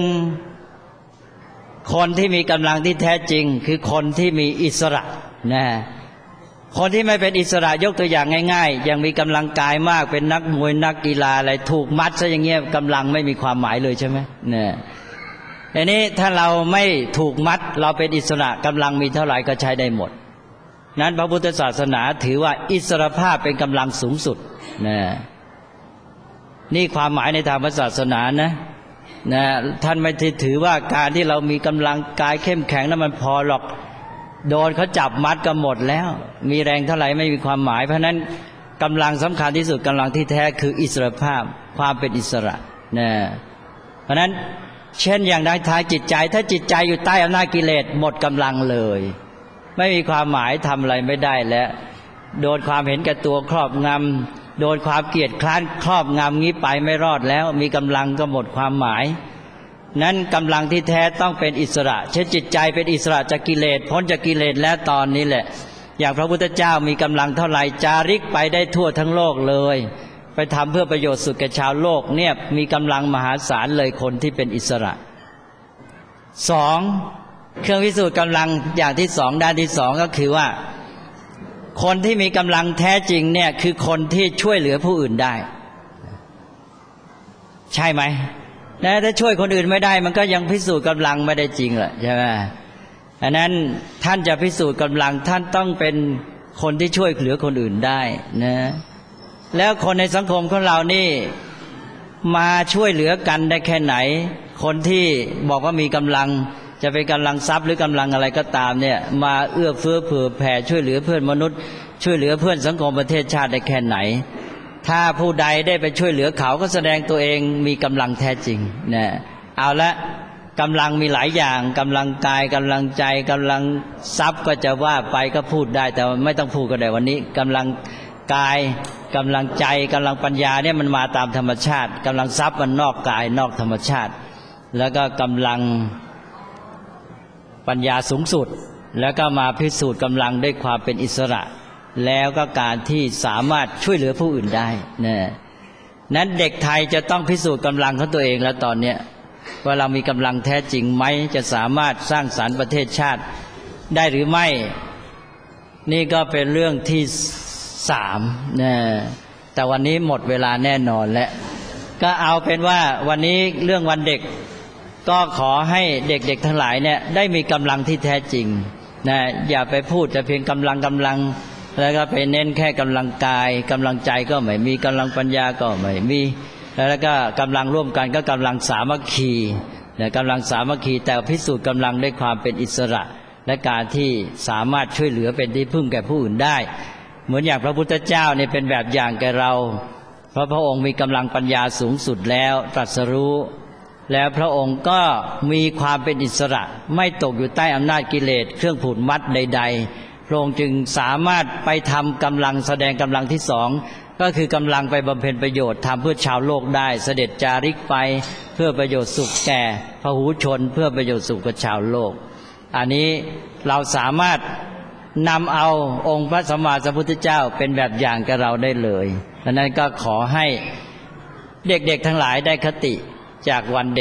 คนที่มีกำลังที่แท้จริงคือคนที่มีอิสระนะคนที่ไม่เป็นอิสระยกตัวอย่างง่ายๆยังมีกำลังกายมากเป็นนักมวยนักกีฬาอะไรถูกมัดซะอย่างเงี้ยกำลังไม่มีความหมายเลยใช่ไหมเนี่ยทีนี้ถ้าเราไม่ถูกมัดเราเป็นอิสระกำลังมีเท่าไหร่ก็ใช้ได้หมดนั้นพระพุทธศาสนาถือว่าอิสรภาพเป็นกำลังสูงสุดนะนี่ความหมายในทางศาสนานะท่านไม่ถือว่าการที่เรามีกำลังกายเข้มแข็งนั้นมันพอหรอกโดนเขาจับมัดก็หมดแล้วมีแรงเท่าไหร่ไม่มีความหมายเพราะนั้นกำลังสำคัญที่สุดกำลังที่แท้คืออิสรภาพความเป็นอิสระนะเพราะนั้นเช่นอย่างในทางจิตใจถ้าจิตใจอยู่ใต้อำนาจกิเลสหมดกำลังเลยไม่มีความหมายทำอะไรไม่ได้แล้วโดนความเห็นแก่ตัวครอบงำโดนความเกลียดคร้านครอบงำงี้ไปไม่รอดแล้วมีกำลังก็หมดความหมายนั้นกำลังที่แท้ต้องเป็นอิสระเช่นจิตใจเป็นอิสระจากกิเลสพ้นจากกิเลสแล้วตอนนี้แหละอย่างพระพุทธเจ้ามีกำลังเท่าไหร่จาริกไปได้ทั่วทั้งโลกเลยไปทำเพื่อประโยชน์สุขแก่ชาวโลกเนี่ยมีกำลังมหาศาลเลยคนที่เป็นอิสระ2เครื่องพิสูจน์กำลังอย่างที่2ด้านที่2ก็คือว่าคนที่มีกำลังแท้จริงเนี่ยคือคนที่ช่วยเหลือผู้อื่นได้ใช่ไหมถ้าช่วยคนอื่นไม่ได้มันก็ยังพิสูจน์กำลังไม่ได้จริงแหละใช่ไหมอันนั้นท่านจะพิสูจน์กำลังท่านต้องเป็นคนที่ช่วยเหลือคนอื่นได้นะแล้วคนในสังคมของเรานี่มาช่วยเหลือกันได้แค่ไหนคนที่บอกว่ามีกำลังจะเป็นกำลังทรัพย์หรือกำลังอะไรก็ตามเนี่ยมาเอื้อเฟื้อเผื่อแผ่ช่วยเหลือเพื่อนมนุษย์ช่วยเหลือเพื่อนสังคมประเทศชาติได้แค่ไหนถ้าผู้ใดได้ไปช่วยเหลือเขาก็แสดงตัวเองมีกำลังแท้จริงนะเอาละกำลังมีหลายอย่างกำลังกายกำลังใจกำลังทรัพย์ก็จะว่าไปก็พูดได้แต่ไม่ต้องพูดก็ได้วันนี้กำลังกายกำลังใจกำลังปัญญาเนี่ยมันมาตามธรรมชาติกำลังทรัพย์มันนอกกายนอกธรรมชาติแล้วก็กำลังปัญญาสูงสุดแล้วก็มาพิสูจน์กำลังด้วยความเป็นอิสระแล้วก็การที่สามารถช่วยเหลือผู้อื่นได้นะนั้นเด็กไทยจะต้องพิสูจน์กำลังของตัวเองแล้วตอนนี้ว่าเรามีกำลังแท้จริงไหมจะสามารถสร้างสรรค์ประเทศชาติได้หรือไม่นี่ก็เป็นเรื่องที่3นะแต่วันนี้หมดเวลาแน่นอนแล้วก็เอาเป็นว่าวันนี้เรื่องวันเด็กก็ขอให้เด็กๆทั้งหลายเนี่ยได้มีกำลังที่แท้จริงนะอย่าไปพูดแต่เพียงกำลังแล้วก็ไปเน้นแค่กำลังกายกำลังใจก็ไม่มีกำลังปัญญาก็ไม่มีแล้วก็กำลังร่วมกันก็กำลังสามัคคีนะกำลังสามัคคีแต่พิสูจน์กำลังด้วยความเป็นอิสระและการที่สามารถช่วยเหลือเป็นที่พึ่งแก่ผู้อื่นได้เหมือนอย่างพระพุทธเจ้าเนี่ยเป็นแบบอย่างแก่เราเพราะพระองค์มีกำลังปัญญาสูงสุดแล้วตรัสรู้แล้วพระองค์ก็มีความเป็นอิสระไม่ตกอยู่ใต้อำนาจกิเลสเครื่องผูกมัดใดๆพระองค์จึงสามารถไปทำกำลังแสดงกำลังที่2ก็คือกำลังไปบำเพ็ญประโยชน์ทำเพื่อชาวโลกได้เสด็จจาริกไปเพื่อประโยชน์สุขแก่พหูชนเพื่อประโยชน์สุขกับชาวโลกอันนี้เราสามารถนำเอาองค์พระสัมมาสัมพุทธเจ้าเป็นแบบอย่างกับเราได้เลยดังนั้นก็ขอให้เด็กๆทั้งหลายได้คติจากวันเด็ก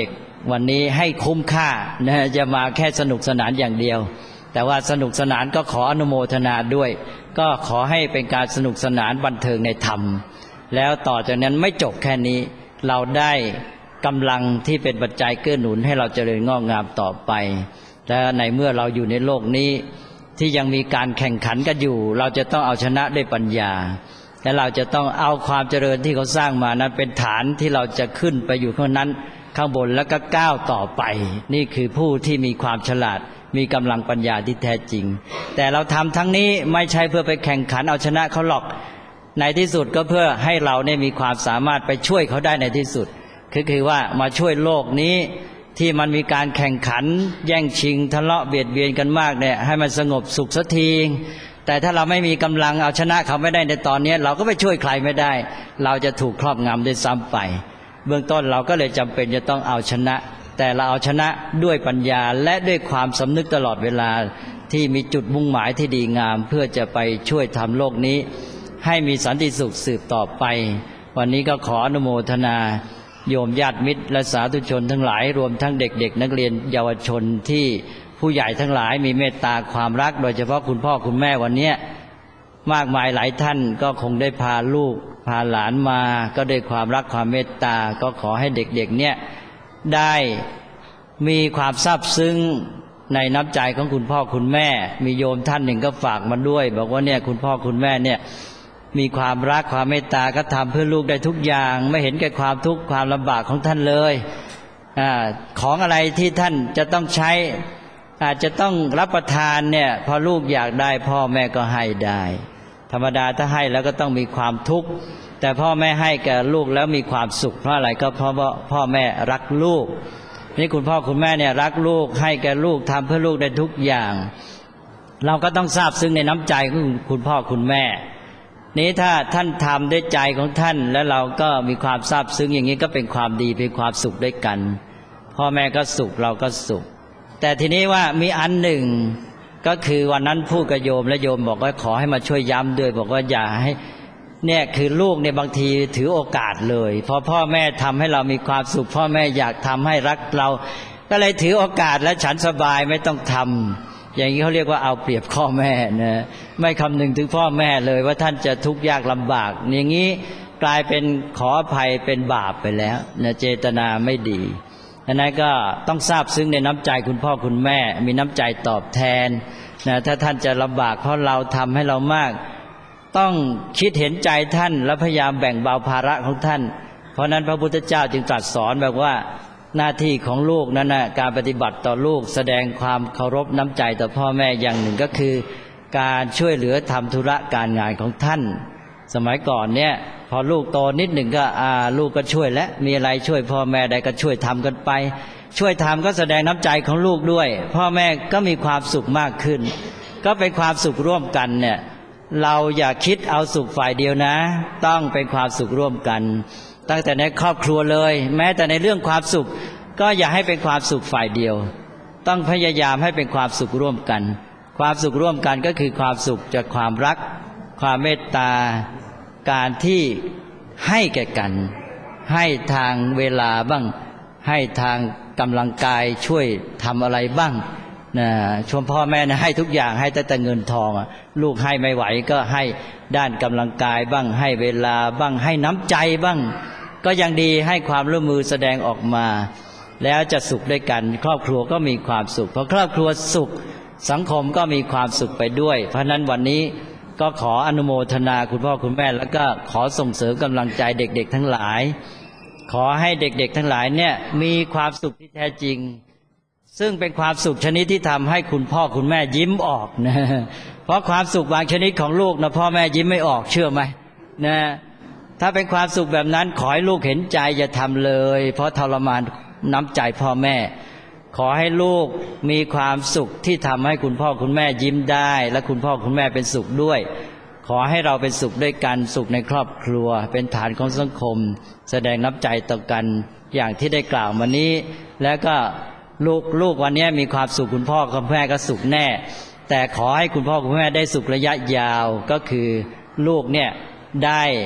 วันนี้ให้คุ้มค่านะจะมาแค่สนุกสนานอย่างเดียวแต่ว่าสนุกสนานก็ขออนุโมทนาด้วยก็ขอให้เป็นการสนุกสนานบันเทิงในธรรมแล้วต่อจากนั้นไม่จบแค่นี้เราได้กำลังที่เป็นปัจจัยเกื้อหนุนให้เราเจริญงอกงามต่อไปและในเมื่อเราอยู่ในโลกนี้ที่ยังมีการแข่งขันกันอยู่เราจะต้องเอาชนะด้วยปัญญาและเราจะต้องเอาความเจริญที่เขาสร้างมานั้นเป็นฐานที่เราจะขึ้นไปอยู่ข้างนั้นข้างบนแล้วก็ก้าวต่อไปนี่คือผู้ที่มีความฉลาดมีกำลังปัญญาที่แท้จริงแต่เราทำทั้งนี้ไม่ใช่เพื่อไปแข่งขันเอาชนะเขาหรอกในที่สุดก็เพื่อให้เราได้มีความสามารถไปช่วยเขาได้ในที่สุดคือว่ามาช่วยโลกนี้ที่มันมีการแข่งขันแย่งชิงทะเลาะเบียดเบียนกันมากเนี่ยให้มันสงบสุขสักทีแต่ถ้าเราไม่มีกำลังเอาชนะเขาไม่ได้ในตอนนี้เราก็ไปช่วยใครไม่ได้เราจะถูกครอบงำด้วยซ้ำไปเบื้องต้นเราก็เลยจำเป็นจะต้องเอาชนะแต่เราเอาชนะด้วยปัญญาและด้วยความสำนึกตลอดเวลาที่มีจุดมุ่งหมายที่ดีงามเพื่อจะไปช่วยทำโลกนี้ให้มีสันติสุขสืบต่อไปวันนี้ก็ขออนุโมทนาโยมญาติมิตรและสาธุชนทั้งหลายรวมทั้งเด็กๆนักเรียนเยาวชนที่ผู้ใหญ่ทั้งหลายมีเมตตาความรักโดยเฉพาะคุณพ่อคุณแม่วันนี้มากมายหลายท่านก็คงได้พาลูกพาหลานมาก็ด้วยความรักความเมตตาก็ขอให้เด็กๆเนี่ยได้มีความซาบซึ้งในน้ำใจของคุณพ่อคุณแม่มีโยมท่านหนึ่งก็ฝากมาด้วยบอกว่าเนี่ยคุณพ่อคุณแม่เนี่ยมีความรักความเมตตาก็ทำเพื่อลูกได้ทุกอย่างไม่เห็นแก่ความทุกข์ความลำบากของท่านเลยของอะไรที่ท่านจะต้องใช้อาจจะต้องรับประทานเนี่ยพอลูกอยากได้พ่อแม่ก็ให้ได้ธรรมดาถ้าให้แล้วก็ต้องมีความทุกข์แต่พ่อแม่ให้แก่ลูกแล้วมีความสุขเพราะอะไรก็เพราะว่าพ่อแม่รักลูกนี่คุณพ่อคุณแม่เนี่ยรักลูกให้แก่ลูกทำเพื่อลูกได้ทุกอย่างเราก็ต้องซาบซึ้งในน้ำใจของคุณพ่อคุณแม่นี้ถ้าท่านทำด้วยใจของท่านแล้วเราก็มีความซาบซึ้งอย่างนี้ก็เป็นความดีเป็นความสุขด้วยกันพ่อแม่ก็สุขเราก็สุขแต่ทีนี้ว่ามีอันหนึ่งก็คือวันนั้นพูดกับโยมและโยมบอกว่าขอให้มาช่วยย้ำด้วยบอกว่าอย่าให้เนี่ยคือลูกเนี่ยบางทีถือโอกาสเลยพอพ่อแม่ทำให้เรามีความสุขพ่อแม่อยากทำให้รักเราก็เลยถือโอกาสและฉันสบายไม่ต้องทำอย่างนี้เขาเรียกว่าเอาเปรียบพ่อแม่นะไม่คำนึงถึงพ่อแม่เลยว่าท่านจะทุกข์ยากลำบากอย่างนี้กลายเป็นขออภัยเป็นบาปไปแล้วนะเจตนาไม่ดีดังนั้นก็ต้องซาบซึ้งในน้ำใจคุณพ่อคุณแม่มีน้ำใจตอบแทนนะถ้าท่านจะลำบากเพราะเราทำให้เรามากต้องคิดเห็นใจท่านและพยายามแบ่งเบาภาระของท่านเพราะนั้นพระพุทธเจ้าจึงตรัสสอนแบบว่าหน้าที่ของลูกนั้นนะการปฏิบัติต่อลูกแสดงความเคารพน้ำใจต่อพ่อแม่อย่างหนึ่งก็คือการช่วยเหลือทำธุระการงานของท่านสมัยก่อนเนี่ยพอลูกโตนิดหนึ่งก็ลูกก็ช่วยและมีอะไรช่วยพ่อแม่ได้ก็ช่วยทำกันไปช่วยทำก็แสดงน้ำใจของลูกด้วยพ่อแม่ก็มีความสุขมากขึ้นก็เป็นความสุขร่วมกันเนี่ยเราอย่าคิดเอาสุขฝ่ายเดียวนะต้องเป็นความสุขร่วมกันตั้งแต่ในครอบครัวเลยแม้แต่ในเรื่องความสุขก็อย่าให้เป็นความสุขฝ่ายเดียวต้องพยายามให้เป็นความสุขร่วมกันความสุขร่วมกันก็คือความสุขจากความรักความเมตตาการที่ให้แก่กันให้ทางเวลาบ้างให้ทางกำลังกายช่วยทำอะไรบ้างนะชมพ่อแม่นะให้ทุกอย่างให้แต่เงินทองลูกให้ไม่ไหวก็ให้ด้านกำลังกายบ้างให้เวลาบ้างให้น้ำใจบ้างก็ยังดีให้ความร่วมมือแสดงออกมาแล้วจะสุขด้วยกันครอบครัวก็มีความสุขพอครอบครัวสุขสังคมก็มีความสุขไปด้วยเพราะนั้นวันนี้ก็ขออนุโมทนาคุณพ่อคุณแม่แล้วก็ขอส่งเสริมกำลังใจเด็กๆทั้งหลายขอให้เด็กๆทั้งหลายเนี่ยมีความสุขที่แท้จริงซึ่งเป็นความสุขชนิดที่ทำให้คุณพ่อคุณแม่ยิ้มออกนะเพราะความสุขบางชนิดของลูกนะพ่อแม่ยิ้มไม่ออกเชื่อไหมนะถ้าเป็นความสุขแบบนั้นขอให้ลูกเห็นใจอย่าทำเลยเพราะทรมานน้ำใจพ่อแม่ขอให้ลูกมีความสุขที่ทำให้คุณพ่อคุณแม่ยิ้มได้และคุณพ่อคุณแม่เป็นสุขด้วยขอให้เราเป็นสุขด้วยกันสุขในครอบครัวเป็นฐานของสังคมแสดงน้ำใจต่อกันอย่างที่ได้กล่าวมานี้แล้วก็ลูกวันนี้มีความสุขคุณพ่อคุณแม่ก็สุขแน่แต่ขอให้คุณพ่อคุณแม่ได้สุขระยะยาวก็คือลูกเนี่ยได้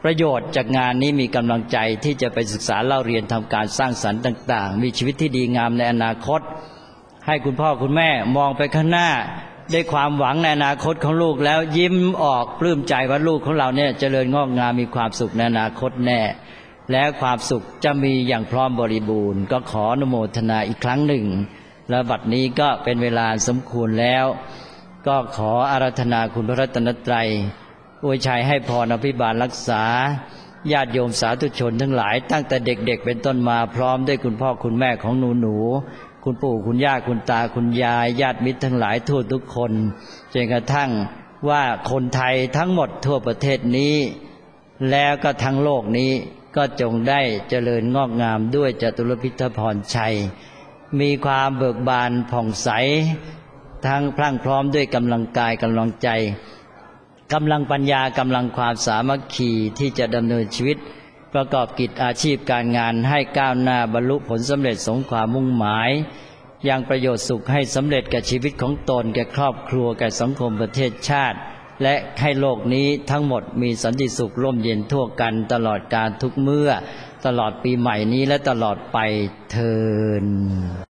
ประโยชน์จากงานนี้มีกำลังใจที่จะไปศึกษาเล่าเรียนทำการสร้างสรรค์ต่างๆมีชีวิตที่ดีงามในอนาคตให้คุณพ่อคุณแม่มองไปข้างหน้าด้วยความหวังในอนาคตของลูกแล้วยิ้มออกปลื้มใจว่าลูกของเราเนี่ยเจริญงอกงามมีความสุขในอนาคตแน่และความสุขจะมีอย่างพร้อมบริบูรณ์ก็ขออนุโมทนาอีกครั้งหนึ่งและบัดนี้ก็เป็นเวลาสมควรแล้วก็ขออาราธนาคุณพระรัตนตรัยอวยชัยให้พรอภิบาลรักษาญาติโยมสาธุชนทั้งหลายตั้งแต่เด็กๆเป็นต้นมาพร้อมด้วยคุณพ่อคุณแม่ของหนูๆคุณปู่คุณย่าคุณตาคุณยายญาติมิตรทั้งหลายทั่วทุกคนจนกระทั่งว่าคนไทยทั้งหมดทั่วประเทศนี้แล้วก็ทั้งโลกนี้ก็จงได้เจริญงอกงามด้วยจตุรพิธพรชัยมีความเบิกบานผ่องใสทั้งพรั่งพร้อมด้วยกำลังกายกำลังใจกำลังปัญญากำลังความสามัคคีที่จะดำเนินชีวิตประกอบกิจอาชีพการงานให้ก้าวหน้าบรรลุผลสำเร็จสมความมุ่งหมายยังประโยชน์สุขให้สำเร็จแก่ชีวิตของตนแก่ครอบครัวแก่สังคมประเทศชาติและให้โลกนี้ทั้งหมดมีสันติสุขร่มเย็นทั่วกันตลอดกาลทุกเมื่อตลอดปีใหม่นี้และตลอดไปเทอญ